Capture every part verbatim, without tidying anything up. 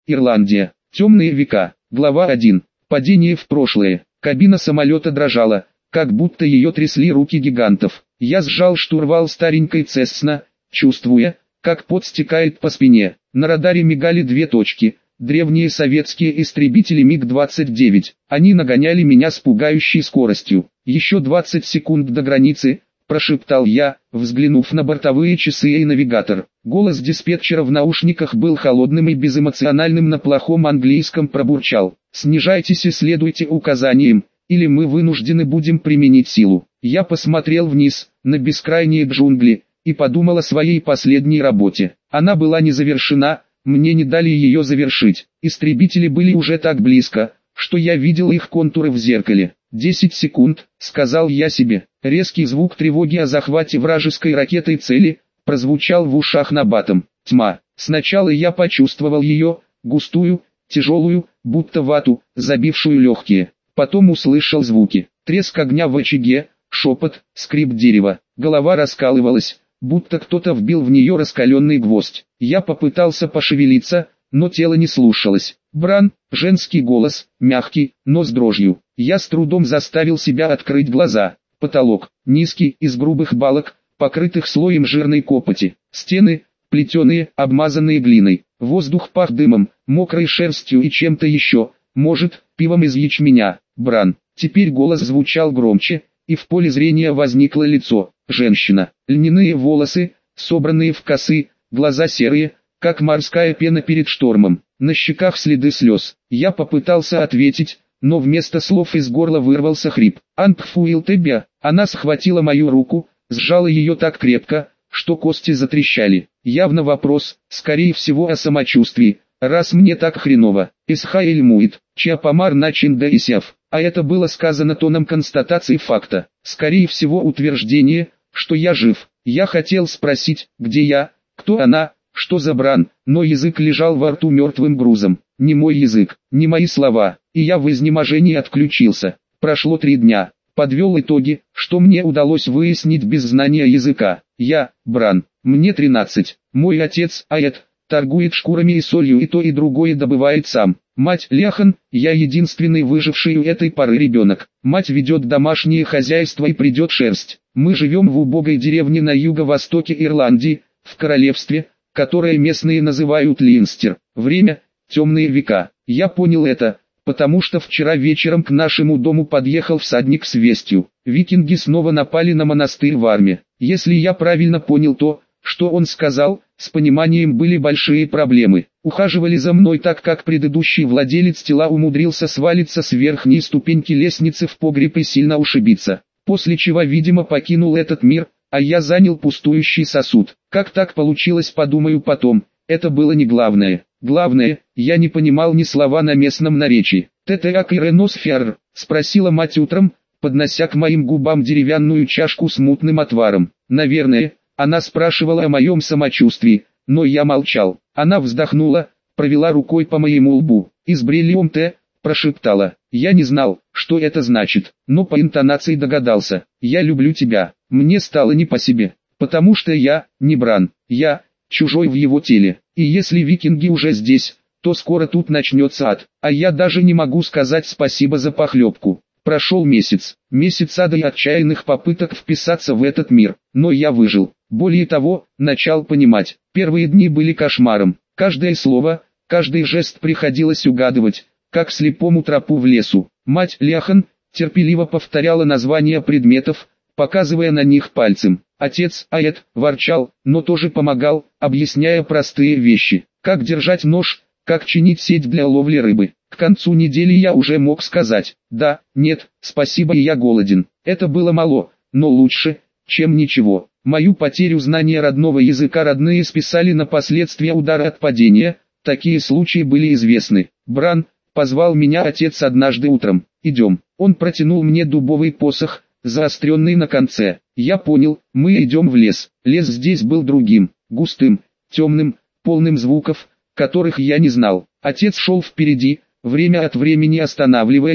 Ирландия. Темные века. Глава один. Падение в прошлое. Кабина самолета дрожала, как будто ее трясли руки гигантов. Я сжал штурвал старенькой Цессна, чувствуя, как пот стекает по спине. На радаре мигали две точки. Древние советские истребители миг двадцать девять. Они нагоняли меня с пугающей скоростью. Еще двадцать секунд до границы, прошептал я, взглянув на бортовые часы и навигатор. Голос диспетчера в наушниках был холодным и безэмоциональным, на плохом английском пробурчал: «Снижайтесь и следуйте указаниям, или мы вынуждены будем применить силу». Я посмотрел вниз, на бескрайние джунгли, и подумал о своей последней работе. Она была не завершена, мне не дали ее завершить. Истребители были уже так близко, что я видел их контуры в зеркале. «Десять секунд», — сказал я себе. Резкий звук тревоги о захвате вражеской ракетой цели прозвучал в ушах набатом. Тьма. Сначала я почувствовал ее, густую, тяжелую, будто вату, забившую легкие. Потом услышал звуки. Треск огня в очаге, шепот, скрип дерева. Голова раскалывалась, будто кто-то вбил в нее раскаленный гвоздь. Я попытался пошевелиться, но тело не слушалось. Бран, женский голос, мягкий, но с дрожью. Я с трудом заставил себя открыть глаза. Потолок, низкий, из грубых балок, покрытых слоем жирной копоти. Стены, плетеные, обмазанные глиной. Воздух пах дымом, мокрой шерстью и чем-то еще, может, пивом из ячменя. Бран. Теперь голос звучал громче, и в поле зрения возникло лицо. Женщина. Льняные волосы, собранные в косы, глаза серые, как морская пена перед штормом. На щеках следы слез. Я попытался ответить, но вместо слов из горла вырвался хрип. «Антфуил тебя». Она схватила мою руку, сжала ее так крепко, что кости затрещали. Явно вопрос, скорее всего о самочувствии, раз мне так хреново. Исхаэль Муит, Чиапамар начин да исяв. А это было сказано тоном констатации факта. Скорее всего утверждение, что я жив. Я хотел спросить, где я, кто она, что за Бран, но язык лежал во рту мертвым грузом. Не мой язык, не мои слова, и я в изнеможении отключился. Прошло три дня. Подвел итоги, что мне удалось выяснить без знания языка. Я, Бран, мне тринадцать. Мой отец, Аэт, торгует шкурами и солью, и то и другое добывает сам. Мать, Ляхан, я единственный выживший у этой поры ребенок. Мать ведет домашнее хозяйство и придет шерсть. Мы живем в убогой деревне на юго-востоке Ирландии, в королевстве, которое местные называют Линстер. Время – темные века. Я понял это, потому что вчера вечером к нашему дому подъехал всадник с вестью. Викинги снова напали на монастырь в Арме. Если я правильно понял то, что он сказал, с пониманием были большие проблемы. Ухаживали за мной так, как предыдущий владелец тела умудрился свалиться с верхней ступеньки лестницы в погреб и сильно ушибиться. После чего, видимо, покинул этот мир, а я занял пустующий сосуд. Как так получилось, подумаю потом, это было не главное. Главное, я не понимал ни слова на местном наречии. «Тетеак и реносфер?» — спросила мать утром, поднося к моим губам деревянную чашку с мутным отваром. Наверное, она спрашивала о моем самочувствии, но я молчал. Она вздохнула, провела рукой по моему лбу. «Из бриллиум Т», — прошептала. Я не знал, что это значит, но по интонации догадался. «Я люблю тебя». Мне стало не по себе, потому что я, не Бран, я, чужой в его теле. И если викинги уже здесь, то скоро тут начнется ад. А я даже не могу сказать спасибо за похлебку. Прошел месяц, месяц ада и отчаянных попыток вписаться в этот мир, но я выжил. Более того, начал понимать, первые дни были кошмаром. Каждое слово, каждый жест приходилось угадывать, как слепому тропу в лесу. Мать Ляхан терпеливо повторяла названия предметов, показывая на них пальцем. Отец Аэт ворчал, но тоже помогал, объясняя простые вещи. Как держать нож, как чинить сеть для ловли рыбы. К концу недели я уже мог сказать: да, нет, спасибо, и я голоден. Это было мало, но лучше, чем ничего. Мою потерю знания родного языка родные списали на последствия удара от падения. Такие случаи были известны. «Бран», — позвал меня отец однажды утром. «Идем». Он протянул мне дубовый посох, заостренный на конце. Я понял, мы идем в лес. Лес здесь был другим, густым, темным, полным звуков, которых я не знал. Отец шел впереди, время от времени останавливаясь,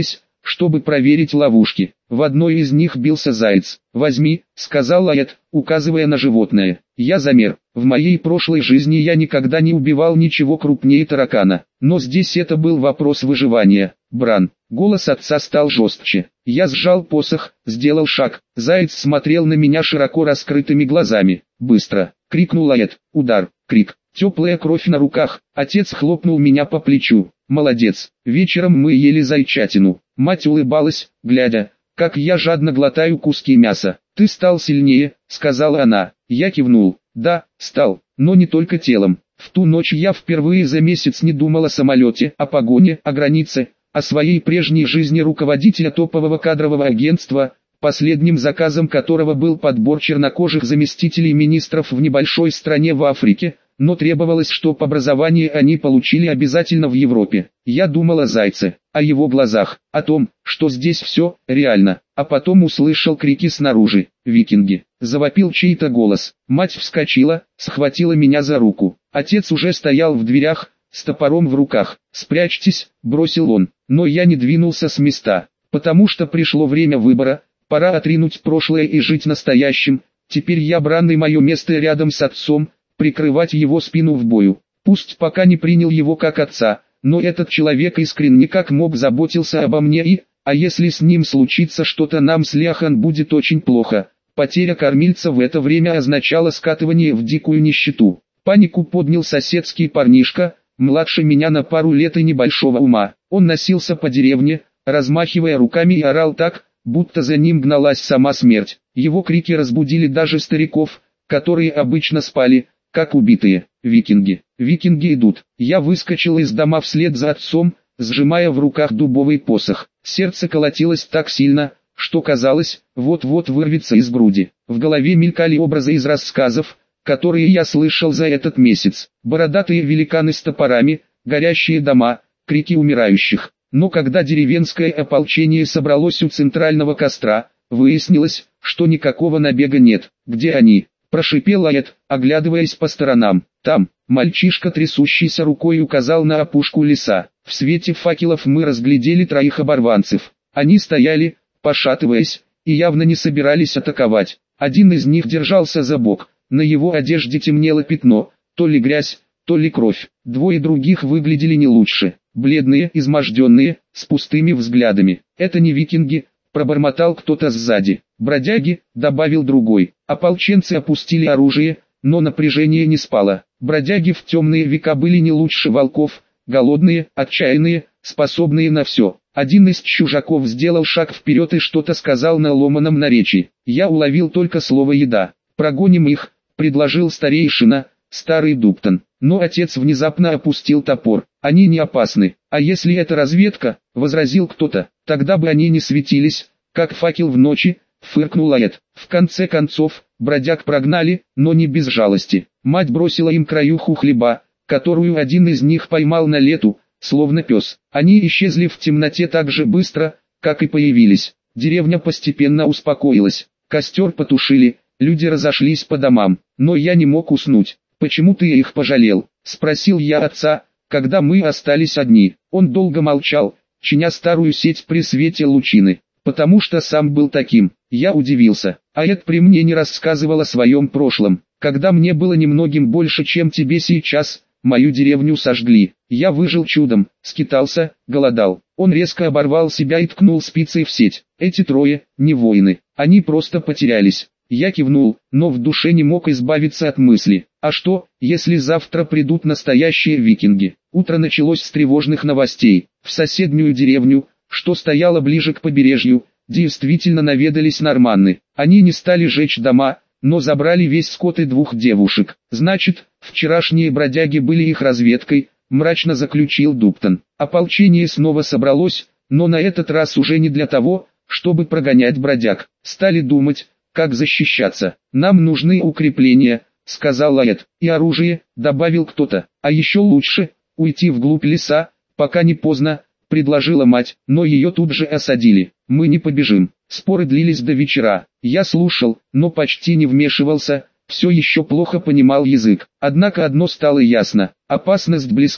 чтобы проверить ловушки. В одной из них бился заяц. «Возьми», — сказал Эд, указывая на животное. Я замер. В моей прошлой жизни я никогда не убивал ничего крупнее таракана. Но здесь это был вопрос выживания. Бран. Голос отца стал жестче. Я сжал посох, сделал шаг. Заяц смотрел на меня широко раскрытыми глазами. «Быстро!» — крикнул Эд. Удар, крик. Теплая кровь на руках. Отец хлопнул меня по плечу. «Молодец. Вечером мы ели зайчатину». Мать улыбалась, глядя, как я жадно глотаю куски мяса. «Ты стал сильнее», — сказала она. Я кивнул. «Да, стал, но не только телом. В ту ночь я впервые за месяц не думал о самолете, о погоне, о границе, о своей прежней жизни руководителя топового кадрового агентства, последним заказом которого был подбор чернокожих заместителей министров в небольшой стране в Африке, но требовалось, чтоб образование они получили обязательно в Европе. Я думал о зайце, о его глазах, о том, что здесь все реально, а потом услышал крики снаружи. «Викинги!» — завопил чей-то голос. Мать вскочила, схватила меня за руку. Отец уже стоял в дверях, с топором в руках. «Спрячьтесь!» — бросил он, но я не двинулся с места, потому что пришло время выбора, пора отринуть прошлое и жить настоящим. Теперь я Бран, и мое место рядом с отцом, прикрывать его спину в бою. Пусть пока не принял его как отца, но этот человек искренне как мог заботился обо мне и, а если с ним случится что-то, нам с Ляхан будет очень плохо. Потеря кормильца в это время означала скатывание в дикую нищету. Панику поднял соседский парнишка, младше меня на пару лет и небольшого ума. Он носился по деревне, размахивая руками, и орал так, будто за ним гналась сама смерть. Его крики разбудили даже стариков, которые обычно спали, как убитые. «Викинги! Викинги идут!» Я выскочил из дома вслед за отцом, сжимая в руках дубовый посох. Сердце колотилось так сильно, что казалось, вот-вот вырвется из груди. В голове мелькали образы из рассказов, которые я слышал за этот месяц. Бородатые великаны с топорами, горящие дома, крики умирающих. Но когда деревенское ополчение собралось у центрального костра, выяснилось, что никакого набега нет. «Где они?» — прошипел Эд, оглядываясь по сторонам. «Там». Мальчишка, трясущийся рукой, указал на опушку леса. В свете факелов мы разглядели троих оборванцев. Они стояли, пошатываясь, и явно не собирались атаковать. Один из них держался за бок. На его одежде темнело пятно, то ли грязь, то ли кровь. Двое других выглядели не лучше. Бледные, изможденные, с пустыми взглядами. «Это не викинги», — пробормотал кто-то сзади. «Бродяги», — добавил другой. Ополченцы опустили оружие, но напряжение не спало. Бродяги в темные века были не лучше волков, голодные, отчаянные, способные на все. Один из чужаков сделал шаг вперед и что-то сказал на ломаном наречии. Я уловил только слово «еда». «Прогоним их», — предложил старейшина, старый Дуптон. Но отец внезапно опустил топор. «Они не опасны. А если это разведка?» — возразил кто-то. «Тогда бы они не светились, как факел в ночи», — фыркнул Эд. В конце концов, бродяг прогнали, но не без жалости. Мать бросила им краюху хлеба, которую один из них поймал на лету, словно пес. Они исчезли в темноте так же быстро, как и появились. Деревня постепенно успокоилась. Костер потушили, люди разошлись по домам. Но я не мог уснуть. «Почему ты их пожалел?» — спросил я отца, когда мы остались одни. Он долго молчал, чиня старую сеть при свете лучины. «Потому что сам был таким». Я удивился. А Эд при мне не рассказывал о своем прошлом. «Когда мне было немногим больше, чем тебе сейчас, мою деревню сожгли. Я выжил чудом, скитался, голодал». Он резко оборвал себя и ткнул спицей в сеть. «Эти трое, не воины, они просто потерялись». Я кивнул, но в душе не мог избавиться от мысли. А что, если завтра придут настоящие викинги? Утро началось с тревожных новостей. В соседнюю деревню, что стояла ближе к побережью, действительно наведались норманны. Они не стали жечь дома, но забрали весь скот и двух девушек. «Значит, вчерашние бродяги были их разведкой», — мрачно заключил Дуптон. Ополчение снова собралось, но на этот раз уже не для того, чтобы прогонять бродяг. Стали думать, как защищаться. «Нам нужны укрепления», — сказал Эд. «И оружие», — добавил кто-то. «А еще лучше, уйти вглубь леса, пока не поздно», — предложила мать, но ее тут же осадили. «Мы не побежим». Споры длились до вечера. Я слушал, но почти не вмешивался, все еще плохо понимал язык. Однако одно стало ясно: опасность близка,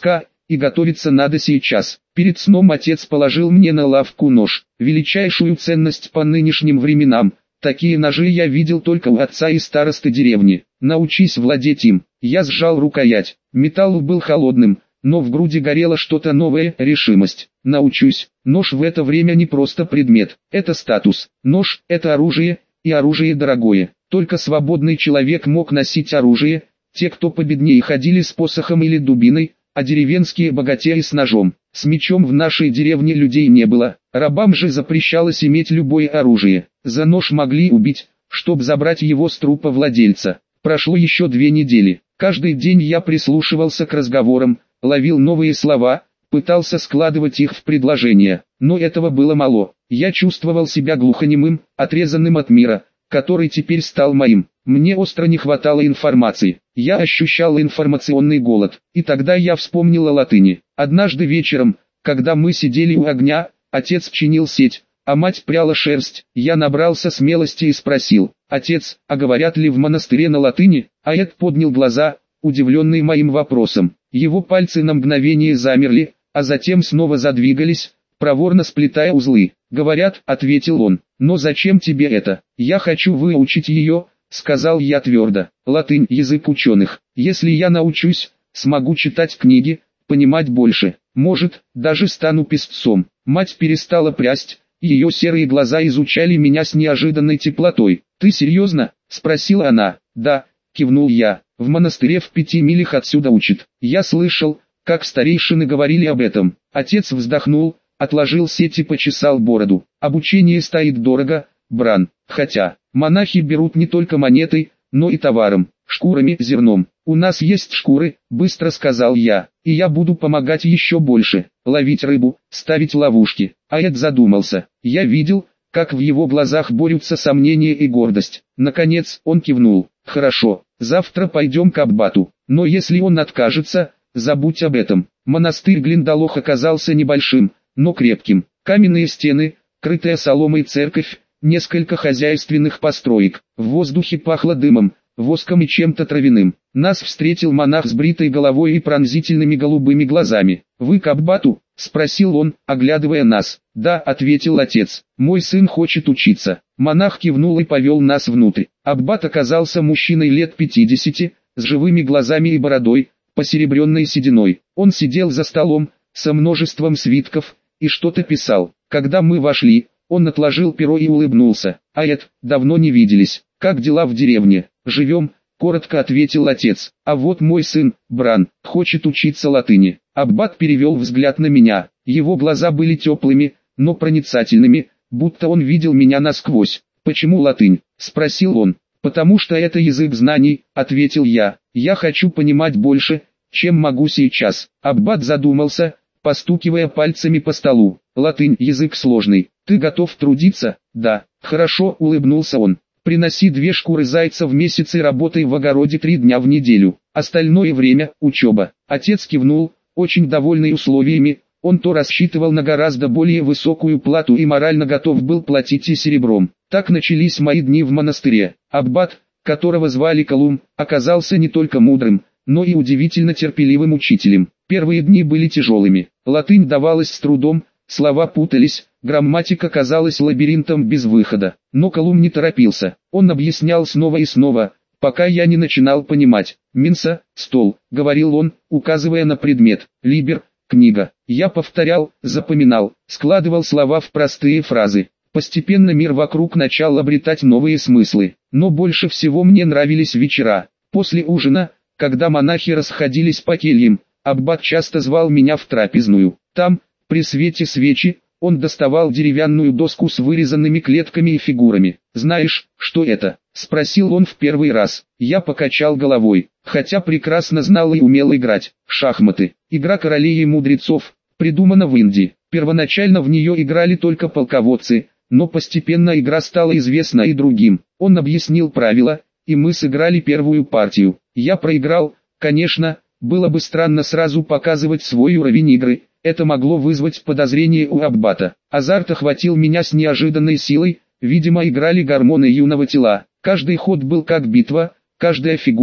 и готовиться надо сейчас. Перед сном отец положил мне на лавку нож, величайшую ценность по нынешним временам. Такие ножи я видел только у отца и старосты деревни. Научись владеть им. Я сжал рукоять. Металл был холодным, но в груди горело что-то новое, решимость. Научусь. Нож в это время не просто предмет, это статус. Нож – это оружие, и оружие дорогое. Только свободный человек мог носить оружие, те, кто победнее, ходили с посохом или дубиной, а деревенские богатеи с ножом. С мечом в нашей деревне людей не было, рабам же запрещалось иметь любое оружие. За нож могли убить, чтобы забрать его с трупа владельца. Прошло еще две недели. Каждый день я прислушивался к разговорам, ловил новые слова, пытался складывать их в предложения, но этого было мало. Я чувствовал себя глухонемым, отрезанным от мира, который теперь стал моим. Мне остро не хватало информации. Я ощущал информационный голод, и тогда я вспомнил о латыни. Однажды вечером, когда мы сидели у огня, отец чинил сеть, а мать пряла шерсть. Я набрался смелости и спросил: «Отец, а говорят ли в монастыре на латыни?» Аэт поднял глаза, удивленный моим вопросом. Его пальцы на мгновение замерли, а затем снова задвигались, проворно сплетая узлы. «Говорят», — ответил он, — «но зачем тебе это? Я хочу выучить ее», — сказал я твердо. «Латынь — язык ученых. Если я научусь, смогу читать книги, понимать больше. Может, даже стану писцом». Мать перестала прясть, и ее серые глаза изучали меня с неожиданной теплотой. «Ты серьезно?» — спросила она. «Да», — кивнул я. «В монастыре в пяти милях отсюда учат». Я слышал, как старейшины говорили об этом. Отец вздохнул, отложил сеть и почесал бороду. «Обучение стоит дорого, Бран. Хотя, монахи берут не только монетой, но и товаром, шкурами, зерном. У нас есть шкуры», — быстро сказал я, — «и я буду помогать еще больше, ловить рыбу, ставить ловушки». Аэт задумался. Я видел, как в его глазах борются сомнения и гордость. Наконец, он кивнул. «Хорошо, завтра пойдем к аббату, но если он откажется, забудь об этом». Монастырь Глиндалох оказался небольшим, но крепким. Каменные стены, крытая соломой церковь, несколько хозяйственных построек. В воздухе пахло дымом, воском и чем-то травяным. Нас встретил монах с бритой головой и пронзительными голубыми глазами. «Вы к аббату?» — спросил он, оглядывая нас. «Да», — ответил отец, — «мой сын хочет учиться». Монах кивнул и повел нас внутрь. Аббат оказался мужчиной лет пятидесяти, с живыми глазами и бородой, посеребренной сединой. Он сидел за столом, со множеством свитков, и что-то писал. Когда мы вошли, он отложил перо и улыбнулся. «Аэт, давно не виделись. Как дела в деревне?» «Живем», — коротко ответил отец. «А вот мой сын, Бран, хочет учиться латыни». Аббат перевел взгляд на меня. Его глаза были теплыми, но проницательными, будто он видел меня насквозь. «Почему латынь?» — спросил он. «Потому что это язык знаний», — ответил я. «Я хочу понимать больше, чем могу сейчас». Аббат задумался, постукивая пальцами по столу. «Латынь — язык сложный. Ты готов трудиться?» «Да». «Хорошо», — улыбнулся он. «Приноси две шкуры зайца в месяц и работай в огороде три дня в неделю. Остальное время — учеба». Отец кивнул, очень довольный условиями. Он то рассчитывал на гораздо более высокую плату и морально готов был платить и серебром. Так начались мои дни в монастыре. Аббат, которого звали Колум, оказался не только мудрым, но и удивительно терпеливым учителем. Первые дни были тяжелыми. Латынь давалась с трудом, слова путались, грамматика казалась лабиринтом без выхода. Но Колум не торопился. Он объяснял снова и снова, пока я не начинал понимать. «Минса, стол», — говорил он, указывая на предмет. «Либер, книга». Я повторял, запоминал, складывал слова в простые фразы. Постепенно мир вокруг начал обретать новые смыслы. Но больше всего мне нравились вечера. После ужина, когда монахи расходились по кельям, аббат часто звал меня в трапезную. Там, при свете свечи, он доставал деревянную доску с вырезанными клетками и фигурами. «Знаешь, что это?» — спросил он в первый раз. Я покачал головой, хотя прекрасно знал и умел играть. Шахматы. Игра королей и мудрецов, придумана в Индии. Первоначально в нее играли только полководцы, но постепенно игра стала известна и другим. Он объяснил правила, и мы сыграли первую партию. Я проиграл, конечно, было бы странно сразу показывать свой уровень игры. Это могло вызвать подозрение у аббата. Азарт охватил меня с неожиданной силой, видимо играли гормоны юного тела. Каждый ход был как битва, каждая фигура,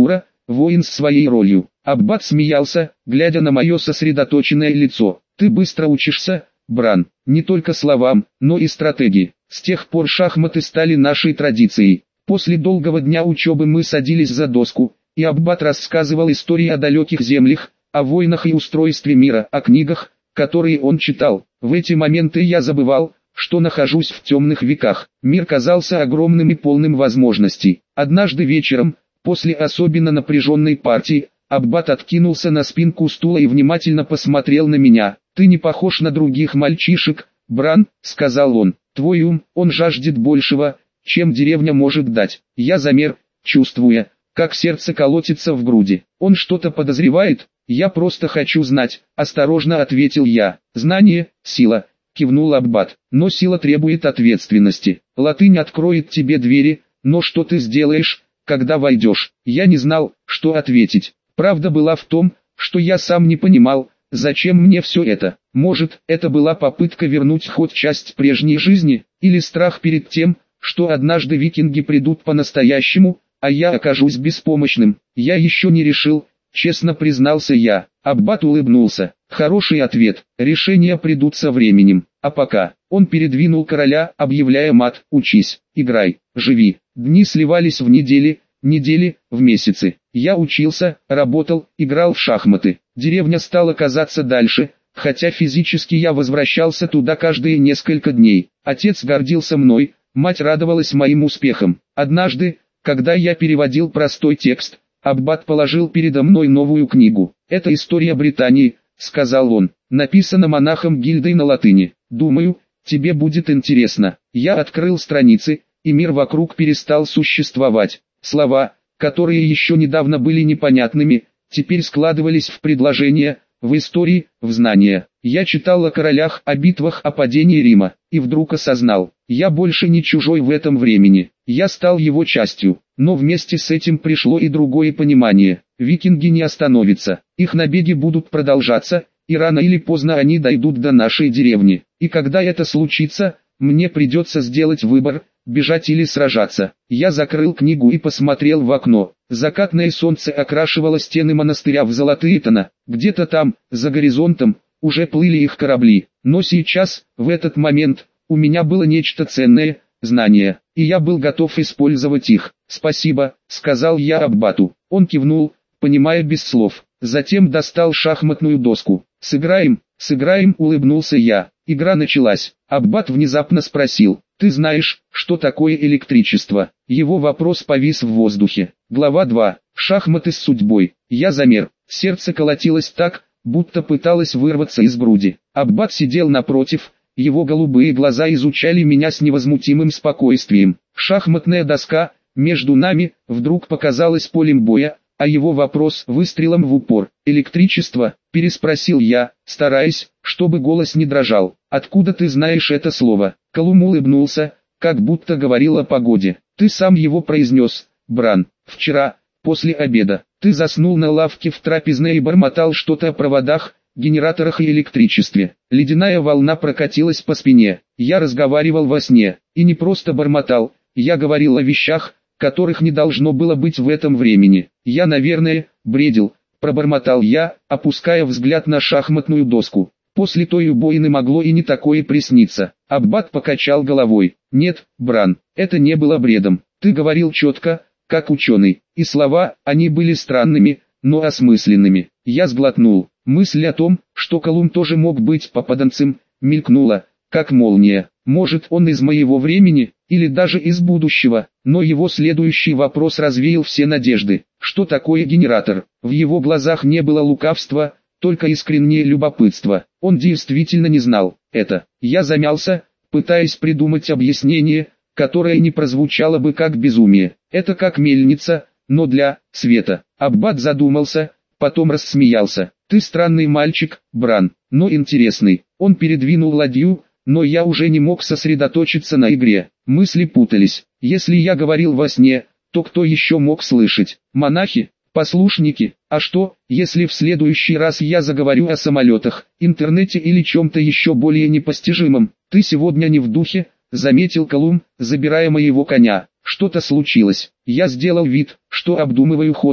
воин с своей ролью. Аббат смеялся, глядя на мое сосредоточенное лицо. Ты быстро учишься, Бран, не только словам, но и стратегии. С тех пор шахматы стали нашей традицией. После долгого дня учебы мы садились за доску, и Аббат рассказывал истории о далеких землях, о войнах и устройстве мира, о книгах, которые он читал. В эти моменты я забывал, что нахожусь в темных веках. Мир казался огромным и полным возможностей. Однажды вечером, после особенно напряженной партии, Аббат откинулся на спинку стула и внимательно посмотрел на меня. «Ты не похож на других мальчишек, Бран», — сказал он. «Твой ум, он жаждет большего, чем деревня может дать». Я замер, чувствуя, как сердце колотится в груди. «Он что-то подозревает? Я просто хочу знать», — осторожно ответил я. «Знание — сила», — кивнул Аббат. «Но сила требует ответственности. Латынь откроет тебе двери, но что ты сделаешь, когда войдешь?» Я не знал, что ответить. Правда была в том, что я сам не понимал, зачем мне все это. Может, это была попытка вернуть хоть часть прежней жизни, или страх перед тем, что однажды викинги придут по-настоящему, а я окажусь беспомощным. Я еще не решил, честно признался я. Аббат улыбнулся. Хороший ответ. Решения придут со временем. А пока, он передвинул короля, объявляя мат: учись, играй, живи. Дни сливались в недели, недели в месяцы. Я учился, работал, играл в шахматы. Деревня стала казаться дальше, хотя физически я возвращался туда каждые несколько дней. Отец гордился мной, мать радовалась моим успехам. Однажды, когда я переводил простой текст, Аббат положил передо мной новую книгу. «Это история Британии», — сказал он, — «написана монахом гильдой на латыни. Думаю, тебе будет интересно». Я открыл страницы, и мир вокруг перестал существовать. Слова, которые еще недавно были непонятными, теперь складывались в предложения, в истории, в знания. Я читал о королях, о битвах, о падении Рима, и вдруг осознал, я больше не чужой в этом времени, я стал его частью. Но вместе с этим пришло и другое понимание. Викинги не остановятся, их набеги будут продолжаться, и рано или поздно они дойдут до нашей деревни. И когда это случится, мне придется сделать выбор, бежать или сражаться. Я закрыл книгу и посмотрел в окно. Закатное солнце окрашивало стены монастыря в золотые тона. Где-то там, за горизонтом, уже плыли их корабли. Но сейчас, в этот момент, у меня было нечто ценное, знания, и я был готов использовать их. «Спасибо», — сказал я Аббату. Он кивнул, понимая без слов. Затем достал шахматную доску. «Сыграем, сыграем», — улыбнулся я. Игра началась. Аббат внезапно спросил: «Ты знаешь, что такое электричество?» Его вопрос повис в воздухе. Глава два. Шахматы с судьбой. Я замер. Сердце колотилось так, будто пыталось вырваться из груди. Аббат сидел напротив, его голубые глаза изучали меня с невозмутимым спокойствием. Шахматная доска между нами вдруг показалась полем боя, а его вопрос выстрелом в упор. «Электричество?» – переспросил я, стараясь, чтобы голос не дрожал. «Откуда ты знаешь это слово?» Колум улыбнулся, как будто говорил о погоде. «Ты сам его произнес, Бран. Вчера, после обеда, ты заснул на лавке в трапезной и бормотал что-то о проводах, генераторах и электричестве. Ледяная волна прокатилась по спине. Я разговаривал во сне, и не просто бормотал, я говорил о вещах, которых не должно было быть в этом времени. Я, наверное, бредил», — пробормотал я, опуская взгляд на шахматную доску. «После той убойны могло и не такое присниться». Аббат покачал головой. «Нет, Бран, это не было бредом. Ты говорил четко, как ученый, и слова, они были странными, но осмысленными». Я сглотнул. Мысль о том, что Колум тоже мог быть попаданцем, мелькнула, как молния. Может, он из моего времени, или даже из будущего, но его следующий вопрос развеял все надежды. Что такое генератор? В его глазах не было лукавства, только искреннее любопытство. Он действительно не знал это. Я замялся, пытаясь придумать объяснение, которое не прозвучало бы как безумие. Это как мельница, но для света. Аббат задумался, потом рассмеялся. «Ты странный мальчик, Бран, но интересный». Он передвинул ладью, но я уже не мог сосредоточиться на игре. Мысли путались. Если я говорил во сне, то кто еще мог слышать? Монахи? Послушники? А что, если в следующий раз я заговорю о самолетах, интернете или чем-то еще более непостижимом? «Ты сегодня не в духе», — заметил Колум, забирая моего коня. «Что-то случилось». Я сделал вид, что обдумываю ход,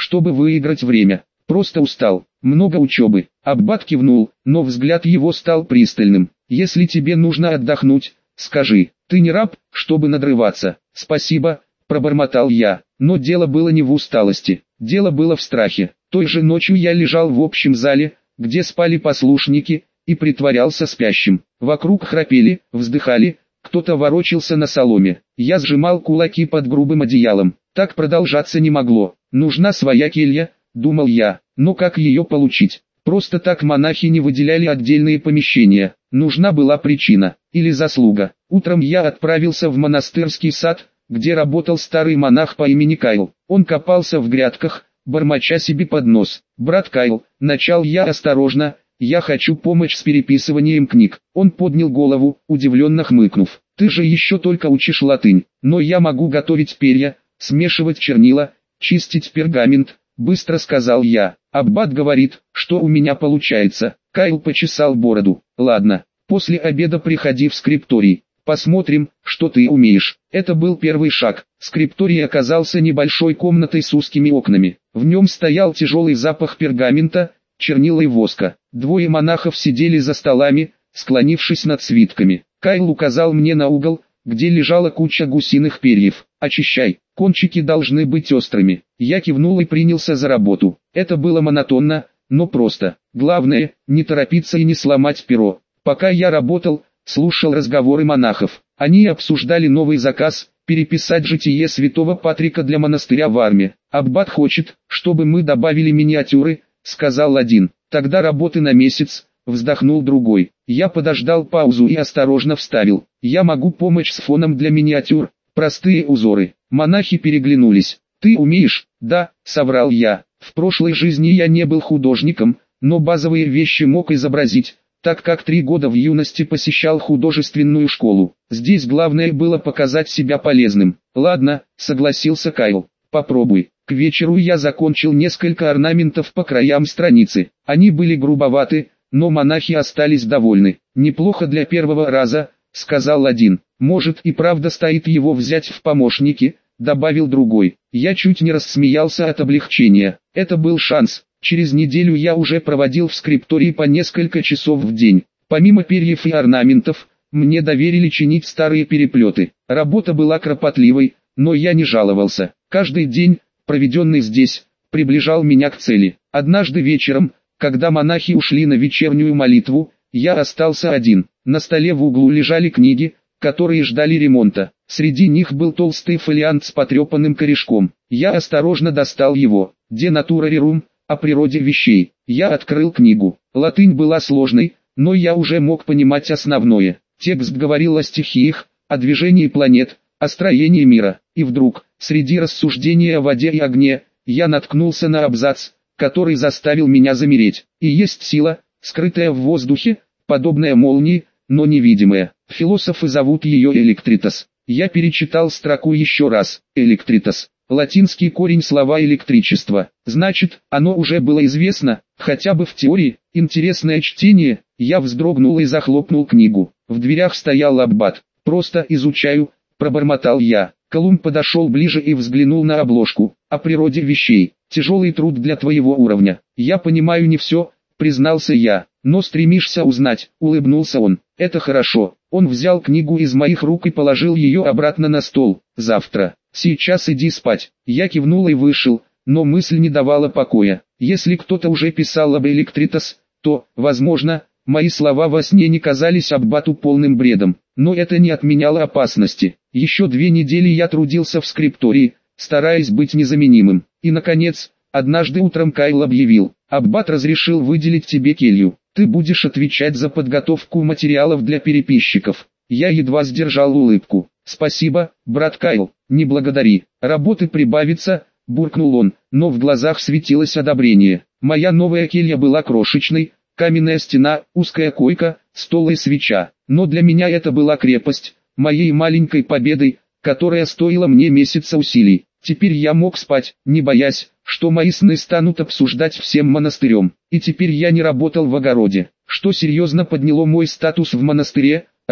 чтобы выиграть время. Просто устал. Много учебы. Аббат кивнул, но взгляд его стал пристальным. Если тебе нужно отдохнуть, скажи. Ты не раб, чтобы надрываться. Спасибо, пробормотал я. Но дело было не в усталости. Дело было в страхе. Той же ночью я лежал в общем зале, где спали послушники, и притворялся спящим. Вокруг храпели, вздыхали, кто-то ворочался на соломе. Я сжимал кулаки под грубым одеялом. Так продолжаться не могло. Нужна своя келья, думал я, но как ее получить? Просто так монахи не выделяли отдельные помещения. Нужна была причина, или заслуга. Утром я отправился в монастырский сад, где работал старый монах по имени Кайл. Он копался в грядках, бормоча себе под нос. «Брат Кайл», — начал я осторожно, — «я хочу помочь с переписыванием книг». Он поднял голову, удивленно хмыкнув. «Ты же еще только учишь латынь, но я могу готовить перья, смешивать чернила, чистить пергамент», — быстро сказал я. «Аббат говорит, что у меня получается». Кайл почесал бороду. «Ладно, после обеда приходи в скрипторий. Посмотрим, что ты умеешь». Это был первый шаг. Скрипторий оказался небольшой комнатой с узкими окнами. В нем стоял тяжелый запах пергамента, чернила и воска. Двое монахов сидели за столами, склонившись над свитками. Кайл указал мне на угол, где лежала куча гусиных перьев. «Очищай, кончики должны быть острыми». Я кивнул и принялся за работу. Это было монотонно, но просто. Главное, не торопиться и не сломать перо. Пока я работал, слушал разговоры монахов. Они обсуждали новый заказ – переписать житие святого Патрика для монастыря в Арме. «Аббат хочет, чтобы мы добавили миниатюры», – сказал один. «Тогда работы на месяц», – вздохнул другой. Я подождал паузу и осторожно вставил. «Я могу помочь с фоном для миниатюр. Простые узоры». Монахи переглянулись. «Ты умеешь?» «Да», – соврал я. «В прошлой жизни я не был художником, но базовые вещи мог изобразить, так как три года в юности посещал художественную школу. Здесь главное было показать себя полезным». «Ладно», — согласился Кайл, — «попробуй». К вечеру я закончил несколько орнаментов по краям страницы. Они были грубоваты, но монахи остались довольны. «Неплохо для первого раза», — сказал один. «Может и правда стоит его взять в помощники», — добавил другой. Я чуть не рассмеялся от облегчения. Это был шанс. Через неделю я уже проводил в скриптории по несколько часов в день. Помимо перьев и орнаментов, мне доверили чинить старые переплеты. Работа была кропотливой, но я не жаловался. Каждый день, проведенный здесь, приближал меня к цели. Однажды вечером, когда монахи ушли на вечернюю молитву, я остался один. На столе в углу лежали книги, которые ждали ремонта. Среди них был толстый фолиант с потрепанным корешком. Я осторожно достал его. «De natura rerum», о природе вещей. Я открыл книгу. Латынь была сложной, но я уже мог понимать основное. Текст говорил о стихиях, о движении планет, о строении мира. И вдруг, среди рассуждений о воде и огне, я наткнулся на абзац, который заставил меня замереть. И есть сила, скрытая в воздухе, подобная молнии, но невидимая. Философы зовут ее электритос. Я перечитал строку еще раз. Электритос. Латинский корень слова «электричество». Значит, оно уже было известно, хотя бы в теории. Интересное чтение. Я вздрогнул и захлопнул книгу. В дверях стоял аббат. «Просто изучаю», — пробормотал я. Колумб подошел ближе и взглянул на обложку. «О природе вещей. Тяжелый труд для твоего уровня». «Я понимаю не все», — признался я. «Но стремишься узнать», — улыбнулся он. «Это хорошо». Он взял книгу из моих рук и положил ее обратно на стол. «Завтра. Сейчас иди спать». Я кивнул и вышел, но мысль не давала покоя. Если кто-то уже писал об электритос, то, возможно, мои слова во сне не казались аббату полным бредом. Но это не отменяло опасности. Еще две недели я трудился в скриптории, стараясь быть незаменимым. И наконец, однажды утром Кайл объявил: «Аббат разрешил выделить тебе келью. Ты будешь отвечать за подготовку материалов для переписчиков». Я едва сдержал улыбку. «Спасибо, брат Кайл, не благодари. Работы прибавится», — буркнул он, но в глазах светилось одобрение. Моя новая келья была крошечной, каменная стена, узкая койка, стол и свеча. Но для меня это была крепость, моей маленькой победой, которая стоила мне месяца усилий. Теперь я мог спать, не боясь, что мои сны станут обсуждать всем монастырем. И теперь я не работал в огороде, что серьезно подняло мой статус в монастыре.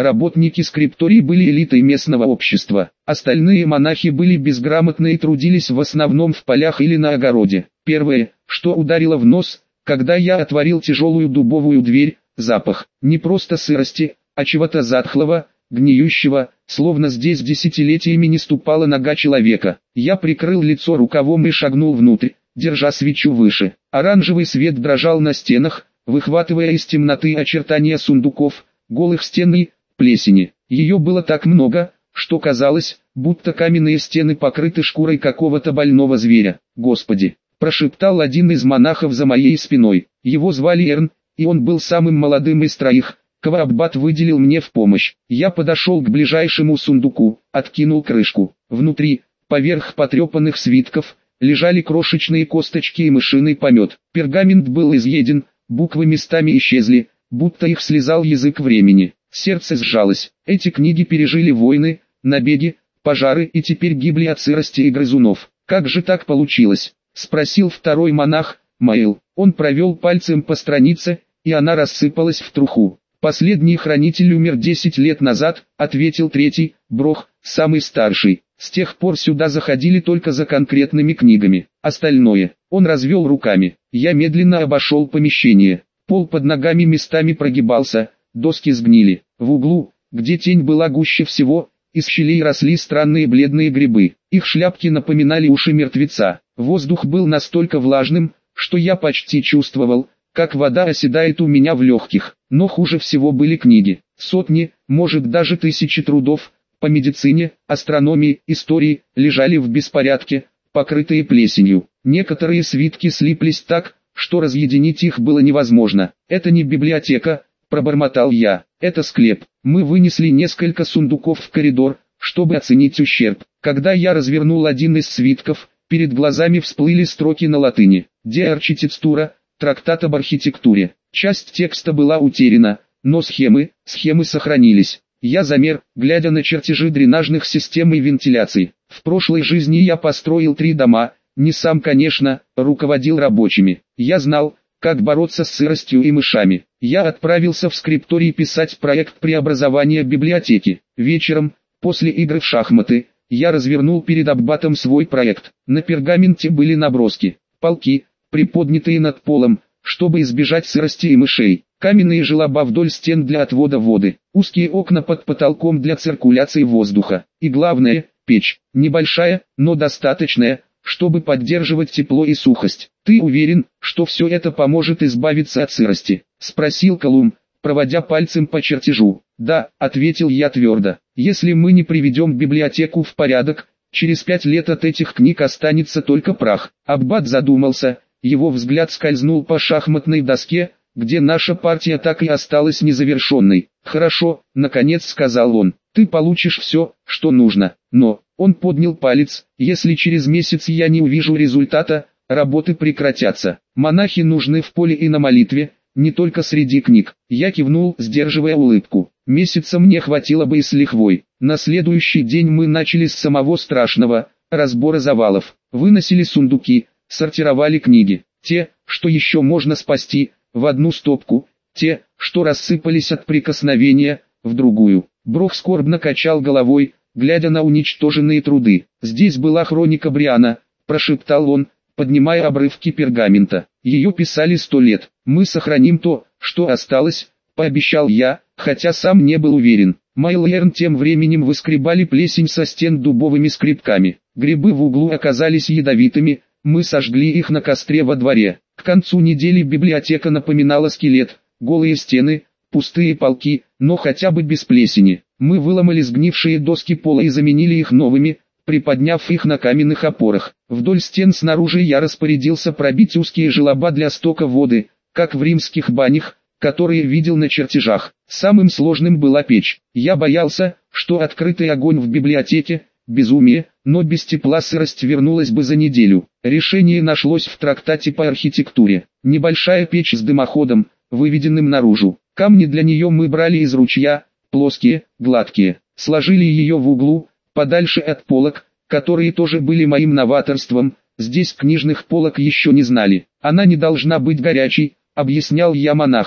Работники скриптории были элитой местного общества. Остальные монахи были безграмотны и трудились в основном в полях или на огороде. Первое, что ударило в нос, когда я отворил тяжелую дубовую дверь, запах не просто сырости, а чего-то затхлого, гниющего, словно здесь десятилетиями не ступала нога человека. Я прикрыл лицо рукавом и шагнул внутрь, держа свечу выше. Оранжевый свет дрожал на стенах, выхватывая из темноты очертания сундуков, голых стен и плесени. Ее было так много, что казалось, будто каменные стены покрыты шкурой какого-то больного зверя. «Господи!» – прошептал один из монахов за моей спиной. Его звали Эрн, и он был самым молодым из троих, кого аббат выделил мне в помощь. Я подошел к ближайшему сундуку, откинул крышку. Внутри, поверх потрепанных свитков, лежали крошечные косточки и мышиный помет. Пергамент был изъеден, буквы местами исчезли, будто их слезал язык времени. Сердце сжалось. Эти книги пережили войны, набеги, пожары и теперь гибли от сырости и грызунов. «Как же так получилось?» – спросил второй монах, Маэл. Он провел пальцем по странице, и она рассыпалась в труху. «Последний хранитель умер десять лет назад», — ответил третий, Брох, самый старший. «С тех пор сюда заходили только за конкретными книгами. Остальное». Он развел руками. Я медленно обошел помещение. Пол под ногами местами прогибался, доски сгнили. В углу, где тень была гуще всего, из щелей росли странные бледные грибы. Их шляпки напоминали уши мертвеца. Воздух был настолько влажным, что я почти чувствовал, как вода оседает у меня в легких. Но хуже всего были книги. Сотни, может даже тысячи трудов, по медицине, астрономии, истории, лежали в беспорядке, покрытые плесенью. Некоторые свитки слиплись так, что разъединить их было невозможно. «Это не библиотека», — пробормотал я, — «это склеп». Мы вынесли несколько сундуков в коридор, чтобы оценить ущерб. Когда я развернул один из свитков, перед глазами всплыли строки на латыни. «De architectura», трактат об архитектуре. Часть текста была утеряна, но схемы, схемы сохранились. Я замер, глядя на чертежи дренажных систем и вентиляции. В прошлой жизни я построил три дома, не сам, конечно, руководил рабочими. Я знал, как бороться с сыростью и мышами. Я отправился в скрипторий писать проект преобразования библиотеки. Вечером, после игры в шахматы, я развернул перед аббатом свой проект. На пергаменте были наброски, полки, приподнятые над полом, чтобы избежать сырости и мышей, каменные желоба вдоль стен для отвода воды, узкие окна под потолком для циркуляции воздуха, и главное, печь, небольшая, но достаточная, чтобы поддерживать тепло и сухость. «Ты уверен, что все это поможет избавиться от сырости?» – спросил Колумб, проводя пальцем по чертежу. «Да», – ответил я твердо, – «если мы не приведем библиотеку в порядок, через пять лет от этих книг останется только прах». Аббат задумался. Его взгляд скользнул по шахматной доске, где наша партия так и осталась незавершенной. «Хорошо», — наконец сказал он, — «ты получишь все, что нужно, но...» Он поднял палец. «Если через месяц я не увижу результата, работы прекратятся. Монахи нужны в поле и на молитве, не только среди книг». Я кивнул, сдерживая улыбку. Месяца мне хватило бы и с лихвой. На следующий день мы начали с самого страшного — разбора завалов. Выносили сундуки, сортировали книги, те, что еще можно спасти, в одну стопку, те, что рассыпались от прикосновения, в другую. Брох скорбно качал головой, глядя на уничтоженные труды. «Здесь была хроника Бриана», — прошептал он, поднимая обрывки пергамента. «Ее писали сто лет. Мы сохраним то, что осталось», — пообещал я, хотя сам не был уверен. Майл и Эрн тем временем выскребали плесень со стен дубовыми скребками. Грибы в углу оказались ядовитыми. Мы сожгли их на костре во дворе. К концу недели библиотека напоминала скелет, голые стены, пустые полки, но хотя бы без плесени. Мы выломали сгнившие доски пола и заменили их новыми, приподняв их на каменных опорах. Вдоль стен снаружи я распорядился пробить узкие желоба для стока воды, как в римских банях, которые видел на чертежах. Самым сложным была печь. Я боялся, что открытый огонь в библиотеке – безумие, но без тепла сырость вернулась бы за неделю. Решение нашлось в трактате по архитектуре. Небольшая печь с дымоходом, выведенным наружу. Камни для нее мы брали из ручья, плоские, гладкие. Сложили ее в углу, подальше от полок, которые тоже были моим новаторством. Здесь книжных полок еще не знали. Она не должна быть горячей, объяснял я монахам.